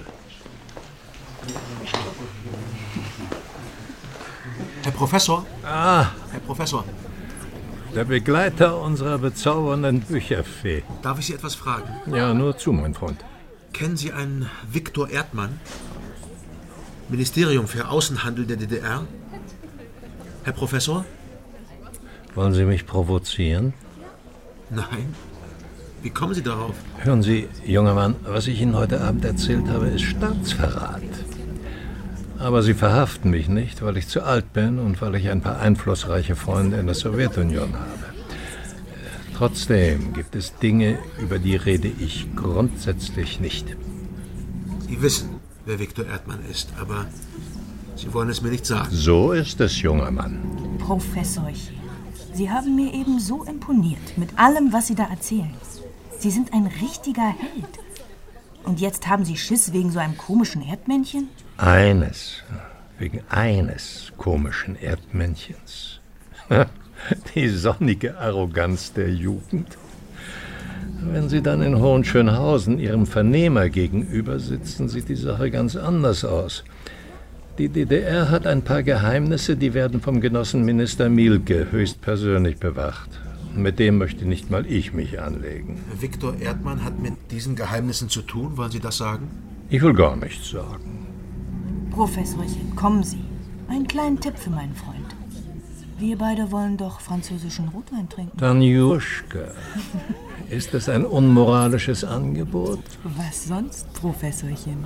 Herr Professor? Ah, Herr Professor. Der Begleiter unserer bezaubernden Bücherfee. Darf ich Sie etwas fragen? Ja, nur zu, mein Freund. Kennen Sie einen Viktor Erdmann? Ministerium für Außenhandel der D D R? Herr Professor? Wollen Sie mich provozieren? Nein. Wie kommen Sie darauf? Hören Sie, junger Mann, was ich Ihnen heute Abend erzählt habe, ist Staatsverrat. Aber Sie verhaften mich nicht, weil ich zu alt bin und weil ich ein paar einflussreiche Freunde in der Sowjetunion habe. Trotzdem gibt es Dinge, über die rede ich grundsätzlich nicht. Sie wissen, wer Viktor Erdmann ist, aber Sie wollen es mir nicht sagen. So ist es, junger Mann. Professorchen, Sie haben mir eben so imponiert mit allem, was Sie da erzählen. Sie sind ein richtiger Held. Und jetzt haben Sie Schiss wegen so einem komischen Erdmännchen? Eines, wegen eines komischen Erdmännchens. Die sonnige Arroganz der Jugend. Wenn Sie dann in Hohenschönhausen Ihrem Vernehmer gegenüber sitzen, sieht die Sache ganz anders aus. Die D D R hat ein paar Geheimnisse, die werden vom Genossen Minister Mielke höchstpersönlich bewacht. Mit dem möchte nicht mal ich mich anlegen. Viktor Erdmann hat mit diesen Geheimnissen zu tun, wollen Sie das sagen? Ich will gar nichts sagen. Professorchen, kommen Sie. Einen kleinen Tipp für meinen Freund. Wir beide wollen doch französischen Rotwein trinken. Tanjuschka, ist das ein unmoralisches Angebot? Was sonst, Professorchen?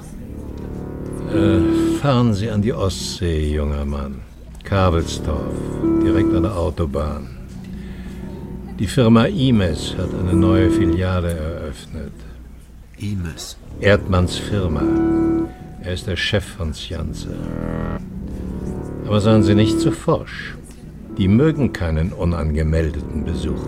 Äh, fahren Sie an die Ostsee, junger Mann. Kabelstorf, direkt an der Autobahn. Die Firma Imes hat eine neue Filiale eröffnet. Imes? Erdmanns Firma. Er ist der Chef von Sjanze. Aber seien Sie nicht zu forsch. Die mögen keinen unangemeldeten Besuch.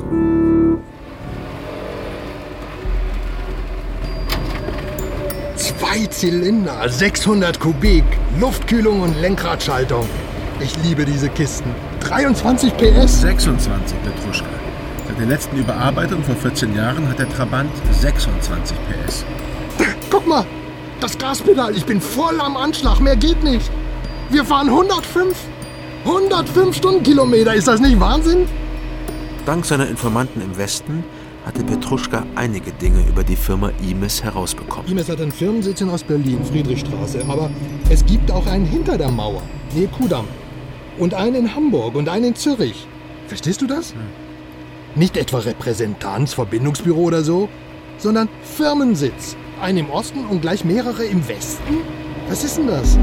Zwei Zylinder, sechshundert Kubik, Luftkühlung und Lenkradschaltung. Ich liebe diese Kisten. dreiundzwanzig P S. sechsundzwanzig, Petruschka. Seit der letzten Überarbeitung vor vierzehn Jahren hat der Trabant sechsundzwanzig P S. Guck mal, das Gaspedal. Ich bin voll am Anschlag. Mehr geht nicht. Wir fahren hundertfünf. hundertfünf Stundenkilometer. Ist das nicht Wahnsinn? Dank seiner Informanten im Westen hatte Petruschka einige Dinge über die Firma Imes herausbekommen. Imes hat einen Firmensitz in Ostberlin, Friedrichstraße. Aber es gibt auch einen hinter der Mauer, nähe Kudamm. Und einen in Hamburg und einen in Zürich. Verstehst du das? Hm. Nicht etwa Repräsentanz, Verbindungsbüro oder so, sondern Firmensitz. Einen im Osten und gleich mehrere im Westen? Was ist denn das?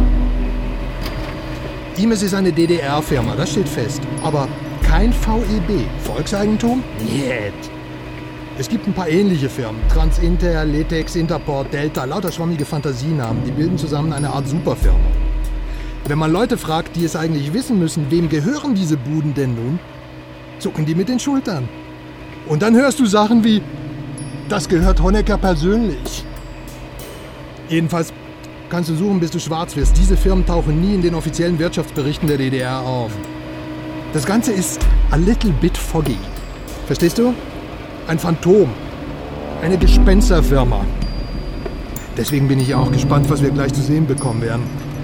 Imes ist eine D D R-Firma, das steht fest. Aber kein V E B. Volkseigentum? Niet. Es gibt ein paar ähnliche Firmen. Transinter, Letex, Interport, Delta, lauter schwammige Fantasienamen. Die bilden zusammen eine Art Superfirma. Wenn man Leute fragt, die es eigentlich wissen müssen, wem gehören diese Buden denn nun, zucken die mit den Schultern. Und dann hörst du Sachen wie Das gehört Honecker persönlich. Jedenfalls kannst du suchen, bis du schwarz wirst. Diese Firmen tauchen nie in den offiziellen Wirtschaftsberichten der D D R auf. Das Ganze ist a little bit foggy. Verstehst du? Ein Phantom. Eine Gespensterfirma. Deswegen bin ich ja auch gespannt, was wir gleich zu sehen bekommen werden.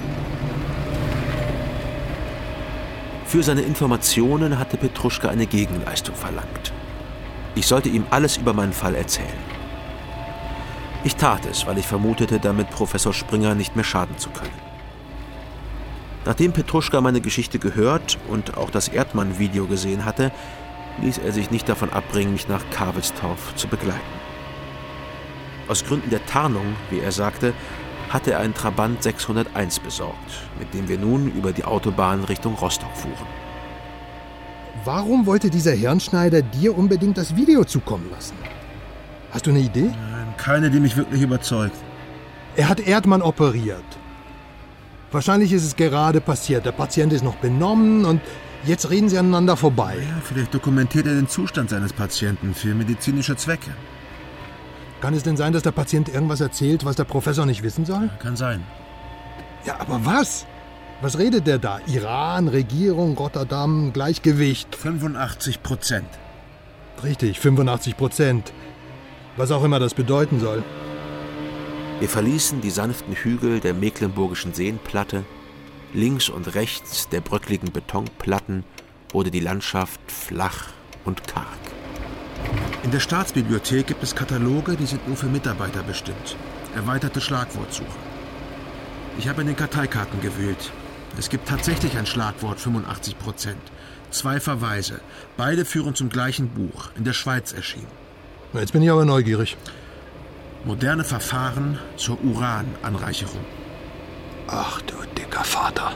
Für seine Informationen hatte Petruschka eine Gegenleistung verlangt. Ich sollte ihm alles über meinen Fall erzählen. Ich tat es, weil ich vermutete, damit Professor Springer nicht mehr schaden zu können. Nachdem Petruschka meine Geschichte gehört und auch das Erdmann-Video gesehen hatte, ließ er sich nicht davon abbringen, mich nach Kawelstorf zu begleiten. Aus Gründen der Tarnung, wie er sagte, hatte er einen Trabant sechshunderteins besorgt, mit dem wir nun über die Autobahn Richtung Rostock fuhren. Warum wollte dieser Hirnschneider dir unbedingt das Video zukommen lassen? Hast du eine Idee? Nein, keine, die mich wirklich überzeugt. Er hat Erdmann operiert. Wahrscheinlich ist es gerade passiert. Der Patient ist noch benommen und jetzt reden sie aneinander vorbei. Ja, vielleicht dokumentiert er den Zustand seines Patienten für medizinische Zwecke. Kann es denn sein, dass der Patient irgendwas erzählt, was der Professor nicht wissen soll? Kann sein. Ja, aber was? Was redet der da? Iran, Regierung, Rotterdam, Gleichgewicht? fünfundachtzig Prozent. Richtig, fünfundachtzig Prozent. Was auch immer das bedeuten soll. Wir verließen die sanften Hügel der Mecklenburgischen Seenplatte. Links und rechts der bröckligen Betonplatten wurde die Landschaft flach und karg. In der Staatsbibliothek gibt es Kataloge, die sind nur für Mitarbeiter bestimmt. Erweiterte Schlagwortsuche. Ich habe in den Karteikarten gewühlt. Es gibt tatsächlich ein Schlagwort fünfundachtzig Prozent. Zwei Verweise. Beide führen zum gleichen Buch. In der Schweiz erschienen. Jetzt bin ich aber neugierig. Moderne Verfahren zur Urananreicherung. Ach du dicker Vater.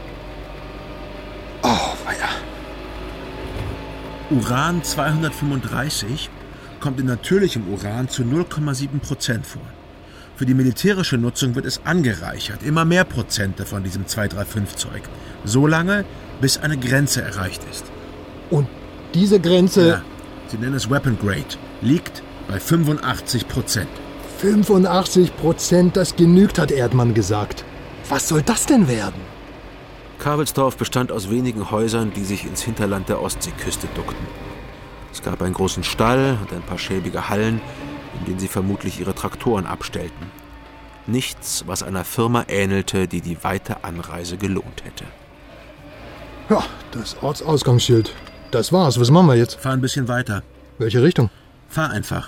Oh, weia. Uran zweihundertfünfunddreißig kommt in natürlichem Uran zu null Komma sieben Prozent vor. Für die militärische Nutzung wird es angereichert, immer mehr Prozente von diesem zwei drei fünf Zeug. So lange, bis eine Grenze erreicht ist. Und diese Grenze... Ja, sie nennen es Weapon Grade, liegt bei fünfundachtzig Prozent. fünfundachtzig Prozent, das genügt, hat Erdmann gesagt. Was soll das denn werden? Kawelstorf bestand aus wenigen Häusern, die sich ins Hinterland der Ostseeküste duckten. Es gab einen großen Stall und ein paar schäbige Hallen, in denen sie vermutlich ihre Traktoren abstellten. Nichts, was einer Firma ähnelte, die die weite Anreise gelohnt hätte. Ja, das Ortsausgangsschild. Das war's. Was machen wir jetzt? Fahr ein bisschen weiter. Welche Richtung? Fahr einfach.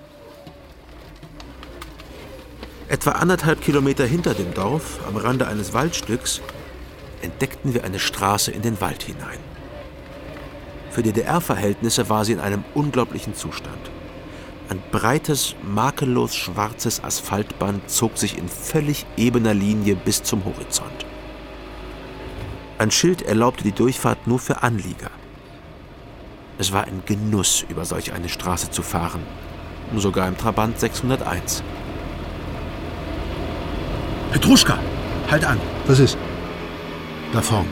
Etwa anderthalb Kilometer hinter dem Dorf, am Rande eines Waldstücks, entdeckten wir eine Straße in den Wald hinein. Für D D R-Verhältnisse war sie in einem unglaublichen Zustand. Ein breites, makellos schwarzes Asphaltband zog sich in völlig ebener Linie bis zum Horizont. Ein Schild erlaubte die Durchfahrt nur für Anlieger. Es war ein Genuss, über solch eine Straße zu fahren, sogar im Trabant sechshunderteins. Petruschka, halt an. Was ist? Da vorn.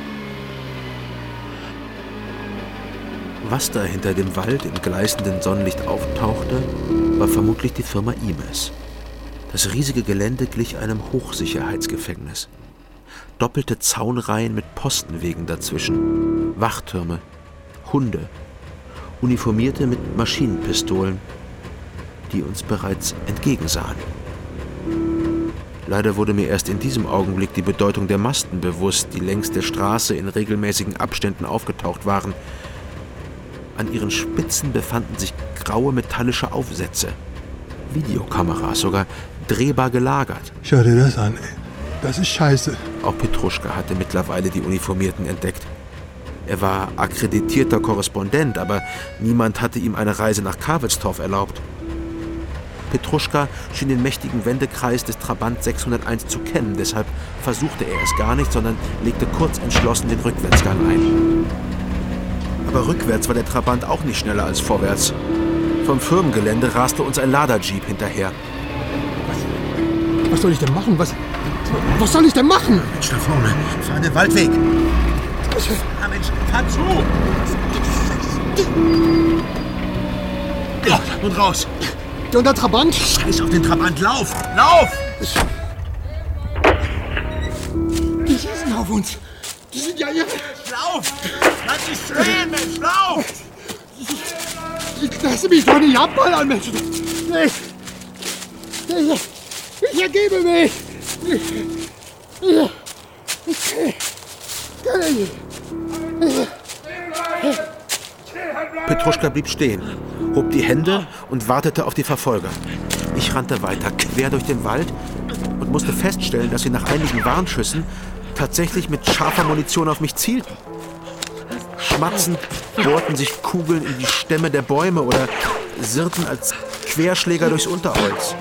Was da hinter dem Wald im gleißenden Sonnenlicht auftauchte, war vermutlich die Firma Imes. Das riesige Gelände glich einem Hochsicherheitsgefängnis. Doppelte Zaunreihen mit Postenwegen dazwischen, Wachtürme, Hunde, Uniformierte mit Maschinenpistolen, die uns bereits entgegensahen. Leider wurde mir erst in diesem Augenblick die Bedeutung der Masten bewusst, die längs der Straße in regelmäßigen Abständen aufgetaucht waren. An ihren Spitzen befanden sich graue metallische Aufsätze. Videokameras, sogar drehbar gelagert. Schau dir das an, ey. Das ist scheiße. Auch Petruschka hatte mittlerweile die Uniformierten entdeckt. Er war akkreditierter Korrespondent, aber niemand hatte ihm eine Reise nach Kawelstorf erlaubt. Petruschka schien den mächtigen Wendekreis des Trabant sechshunderteins zu kennen, deshalb versuchte er es gar nicht, sondern legte kurz entschlossen den Rückwärtsgang ein. Aber rückwärts war der Trabant auch nicht schneller als vorwärts. Vom Firmengelände raste uns ein Lader-Jeep hinterher. Was, was soll ich denn machen? Was, was soll ich denn machen? Mensch, da vorne. Fahr den Waldweg. Ah, Mensch, fahr zu. Ja, und raus. Und der Trabant? Scheiß auf den Trabant, lauf! Lauf! Die schießen auf uns. Die sind ja irre. Lauf! Lass dich stehen, Mensch, lauf! Ich lasse mich doch nicht abballern, Mensch. Ich, ich, ich ergebe mich. Ich, ich, ich, kann nicht. Petruschka blieb stehen, hob die Hände und wartete auf die Verfolger. Ich rannte weiter, quer durch den Wald und musste feststellen, dass sie nach einigen Warnschüssen tatsächlich mit scharfer Munition auf mich zielten. Schmatzend bohrten sich Kugeln in die Stämme der Bäume oder sirrten als Querschläger durchs Unterholz.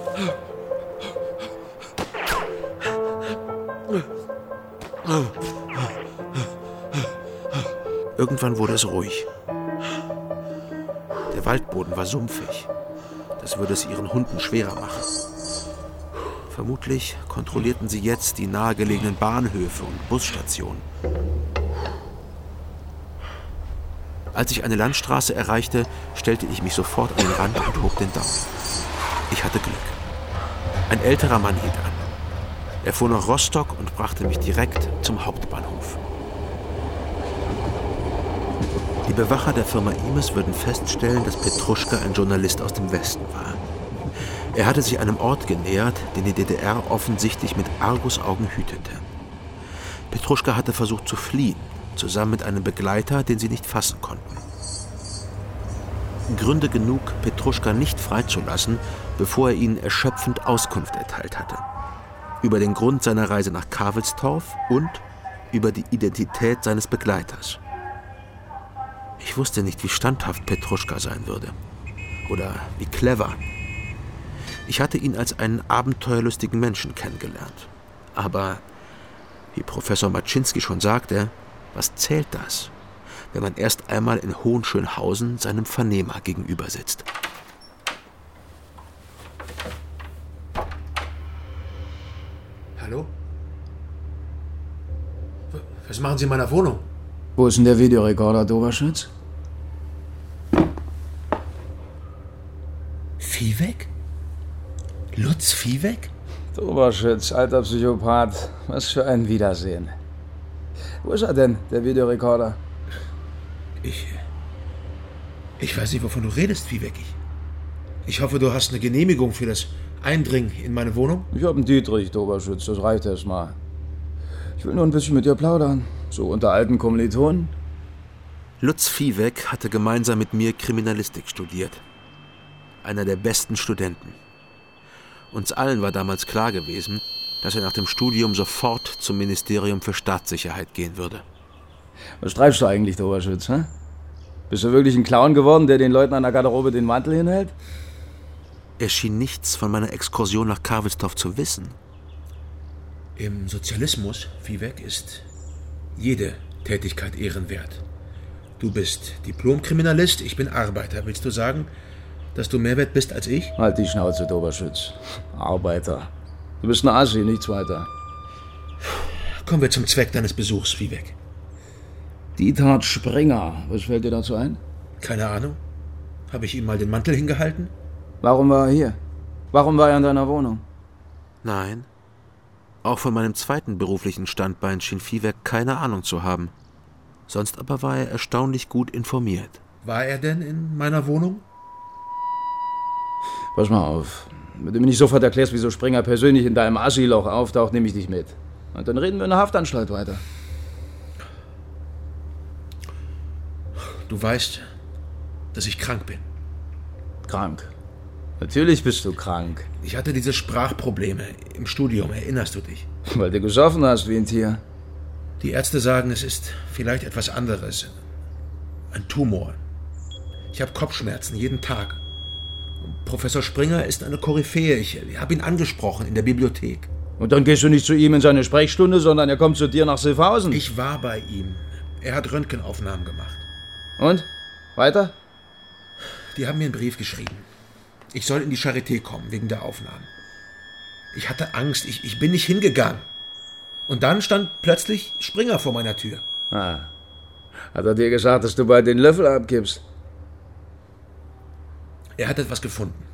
Irgendwann wurde es ruhig. Der Waldboden war sumpfig. Das würde es ihren Hunden schwerer machen. Vermutlich kontrollierten sie jetzt die nahegelegenen Bahnhöfe und Busstationen. Als ich eine Landstraße erreichte, stellte ich mich sofort an den Rand und hob den Daumen. Ich hatte Glück. Ein älterer Mann hielt an. Er fuhr nach Rostock und brachte mich direkt zum Hauptbahnhof. Die Bewacher der Firma Imes würden feststellen, dass Petruschka ein Journalist aus dem Westen war. Er hatte sich einem Ort genähert, den die D D R offensichtlich mit Argusaugen hütete. Petruschka hatte versucht zu fliehen, zusammen mit einem Begleiter, den sie nicht fassen konnten. Gründe genug, Petruschka nicht freizulassen, bevor er ihnen erschöpfend Auskunft erteilt hatte. Über den Grund seiner Reise nach Kavelstorf und über die Identität seines Begleiters. Ich wusste nicht, wie standhaft Petruschka sein würde. Oder wie clever. Ich hatte ihn als einen abenteuerlustigen Menschen kennengelernt. Aber, wie Professor Maczynski schon sagte, was zählt das, wenn man erst einmal in Hohenschönhausen seinem Vernehmer gegenüber sitzt? Hallo? Was machen Sie in meiner Wohnung? Wo ist denn der Videorekorder, Doberschütz? Viehweg? Lutz Viehweg? Doberschütz, alter Psychopath. Was für ein Wiedersehen. Wo ist er denn, der Videorekorder? Ich... Ich weiß nicht, wovon du redest, Viehweg. Ich, ich hoffe, du hast eine Genehmigung für das Eindringen in meine Wohnung? Ich hab einen Dietrich, Doberschütz, das reicht erst mal. Ich will nur ein bisschen mit dir plaudern. So unter alten Kommilitonen. Lutz Viehweg hatte gemeinsam mit mir Kriminalistik studiert. Einer der besten Studenten. Uns allen war damals klar gewesen, dass er nach dem Studium sofort zum Ministerium für Staatssicherheit gehen würde. Was treibst du eigentlich, Doberschütz, hä? Bist du wirklich ein Clown geworden, der den Leuten an der Garderobe den Mantel hinhält? Er schien nichts von meiner Exkursion nach Kavelstorf zu wissen. Im Sozialismus, Viehweg, ist jede Tätigkeit ehrenwert. Du bist Diplomkriminalist, ich bin Arbeiter. Willst du sagen, dass du mehr wert bist als ich? Halt die Schnauze, Doberschütz. Arbeiter. Du bist ein Assi, nichts weiter. Kommen wir zum Zweck deines Besuchs, Viehweg. Die Tat Springer. Was fällt dir dazu ein? Keine Ahnung. Habe ich ihm mal den Mantel hingehalten? Warum war er hier? Warum war er in deiner Wohnung? Nein. Auch von meinem zweiten beruflichen Standbein schien Viehweg keine Ahnung zu haben. Sonst aber war er erstaunlich gut informiert. War er denn in meiner Wohnung? Pass mal auf. Wenn du mir nicht sofort erklärst, wieso Springer persönlich in deinem Assi-Loch auftaucht, nehme ich dich mit. Und dann reden wir in der Haftanstalt weiter. Du weißt, dass ich krank bin. Krank? Natürlich bist du krank. Ich hatte diese Sprachprobleme im Studium, erinnerst du dich? Weil du gesoffen hast wie ein Tier. Die Ärzte sagen, es ist vielleicht etwas anderes. Ein Tumor. Ich habe Kopfschmerzen jeden Tag. Professor Springer ist eine Koryphäe. Ich habe ihn angesprochen in der Bibliothek. Und dann gehst du nicht zu ihm in seine Sprechstunde, sondern er kommt zu dir nach Sülfhausen. Ich war bei ihm. Er hat Röntgenaufnahmen gemacht. Und? Weiter? Die haben mir einen Brief geschrieben. Ich soll in die Charité kommen, wegen der Aufnahmen. Ich hatte Angst, ich, ich bin nicht hingegangen. Und dann stand plötzlich Springer vor meiner Tür. Ah. Hat er dir gesagt, dass du bald den Löffel abgibst? Er hat etwas gefunden.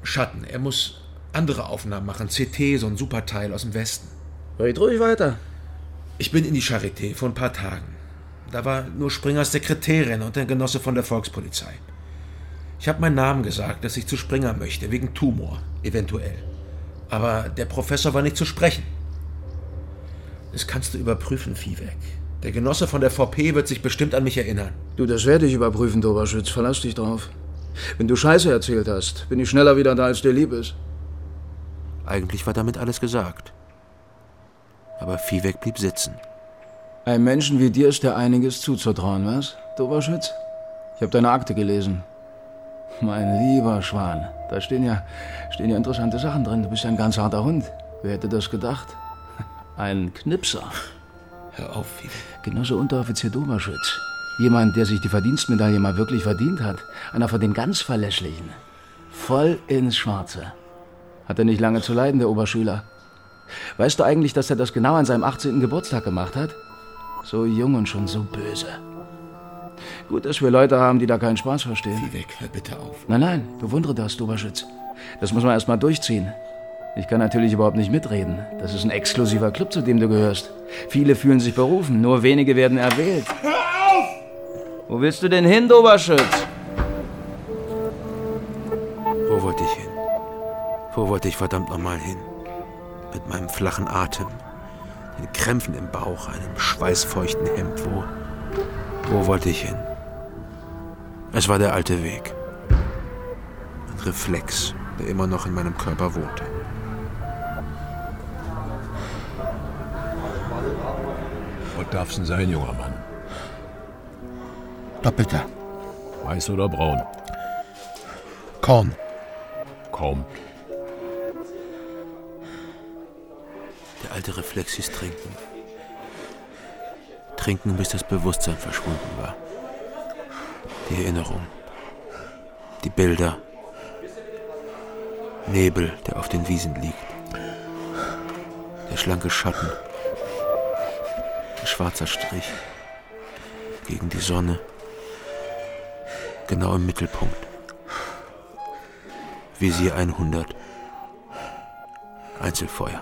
Schatten. Er muss andere Aufnahmen machen. C T, so ein Superteil aus dem Westen. Red ruhig weiter. Ich bin in die Charité vor ein paar Tagen. Da war nur Springers Sekretärin und ein Genosse von der Volkspolizei. Ich habe meinen Namen gesagt, dass ich zu Springer möchte, wegen Tumor, eventuell. Aber der Professor war nicht zu sprechen. Das kannst du überprüfen, Viehweg. Der Genosse von der V P wird sich bestimmt an mich erinnern. Du, das werde ich überprüfen, Doberschütz. Verlass dich drauf. Wenn du Scheiße erzählt hast, bin ich schneller wieder da, als dir lieb ist. Eigentlich war damit alles gesagt. Aber Viehweg blieb sitzen. Einem Menschen wie dir ist dir einiges zuzutrauen, was, Doberschütz? Ich habe deine Akte gelesen. Mein lieber Schwan, da stehen ja, stehen ja interessante Sachen drin. Du bist ja ein ganz harter Hund. Wer hätte das gedacht? Ein Knipser. Hör auf, Viehweg. Genosse Unteroffizier Doberschütz. Jemand, der sich die Verdienstmedaille mal wirklich verdient hat. Einer von den ganz Verlässlichen. Voll ins Schwarze. Hat er nicht lange zu leiden, der Oberschüler. Weißt du eigentlich, dass er das genau an seinem achtzehnten Geburtstag gemacht hat? So jung und schon so böse. Gut, dass wir Leute haben, die da keinen Spaß verstehen. Viehweg, hör bitte auf. Nein, nein, bewundere das, Doberschütz. Das muss man erst mal durchziehen. Ich kann natürlich überhaupt nicht mitreden. Das ist ein exklusiver Club, zu dem du gehörst. Viele fühlen sich berufen, nur wenige werden erwählt. Hör auf! Wo willst du denn hin, Doberschütz? Wo wollte ich hin? Wo wollte ich verdammt nochmal hin? Mit meinem flachen Atem, den Krämpfen im Bauch, einem schweißfeuchten Hemd. Wo, wo wollte ich hin? Es war der alte Weg. Ein Reflex, der immer noch in meinem Körper wohnte. Was darf's denn sein, junger Mann? Doppelter. Weiß oder braun? Korn. Kaum. Der alte Reflex hieß Trinken. Trinken, bis das Bewusstsein verschwunden war. Die Erinnerung. Die Bilder. Nebel, der auf den Wiesen liegt. Der schlanke Schatten. Ein schwarzer Strich. Gegen die Sonne. Genau im Mittelpunkt. Visier hundert. Einzelfeuer.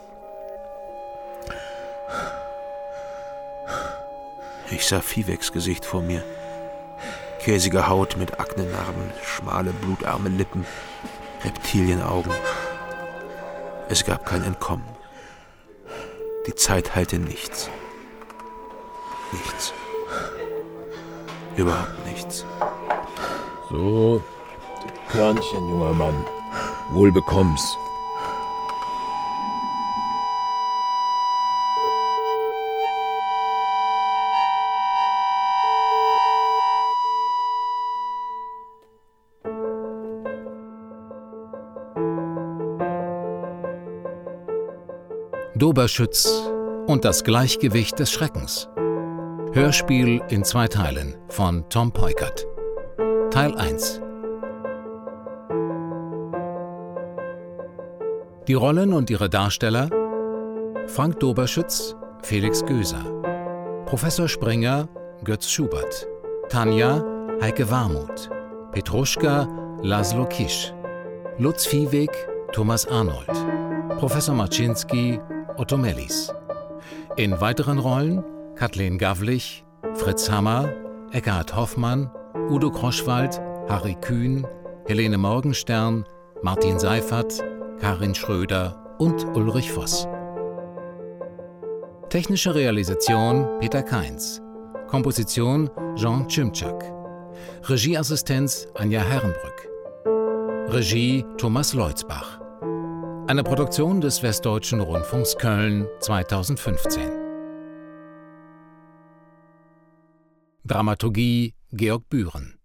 Ich sah Viehwegs Gesicht vor mir. Käsige Haut mit Aknenarben, schmale, blutarme Lippen, Reptilienaugen. Es gab kein Entkommen. Die Zeit heilte nichts. Nichts. Überhaupt nichts. So, Körnchen, junger Mann. Wohl bekomm's. Doberschütz und das Gleichgewicht des Schreckens. Hörspiel in zwei Teilen von Tom Peukert. Teil eins. Die Rollen und ihre Darsteller: Frank Doberschütz, Felix Göser, Professor Springer, Götz Schubert, Tanja, Heike Warmuth, Petruschka, Laszlo Kisch, Lutz Viehweg, Thomas Arnold, Professor Marczynski, Otto Mellis. In weiteren Rollen Kathleen Gavlich, Fritz Hammer, Eckhard Hoffmann, Udo Kroschwald, Harry Kühn, Helene Morgenstern, Martin Seifert, Karin Schröder und Ulrich Voss. Technische Realisation Peter Kainz. Komposition Jean Tschimczak. Regieassistenz Anja Herrenbrück. Regie Thomas Leutzbach. Eine Produktion des Westdeutschen Rundfunks Köln zweitausendfünfzehn. Dramaturgie Georg Bühren.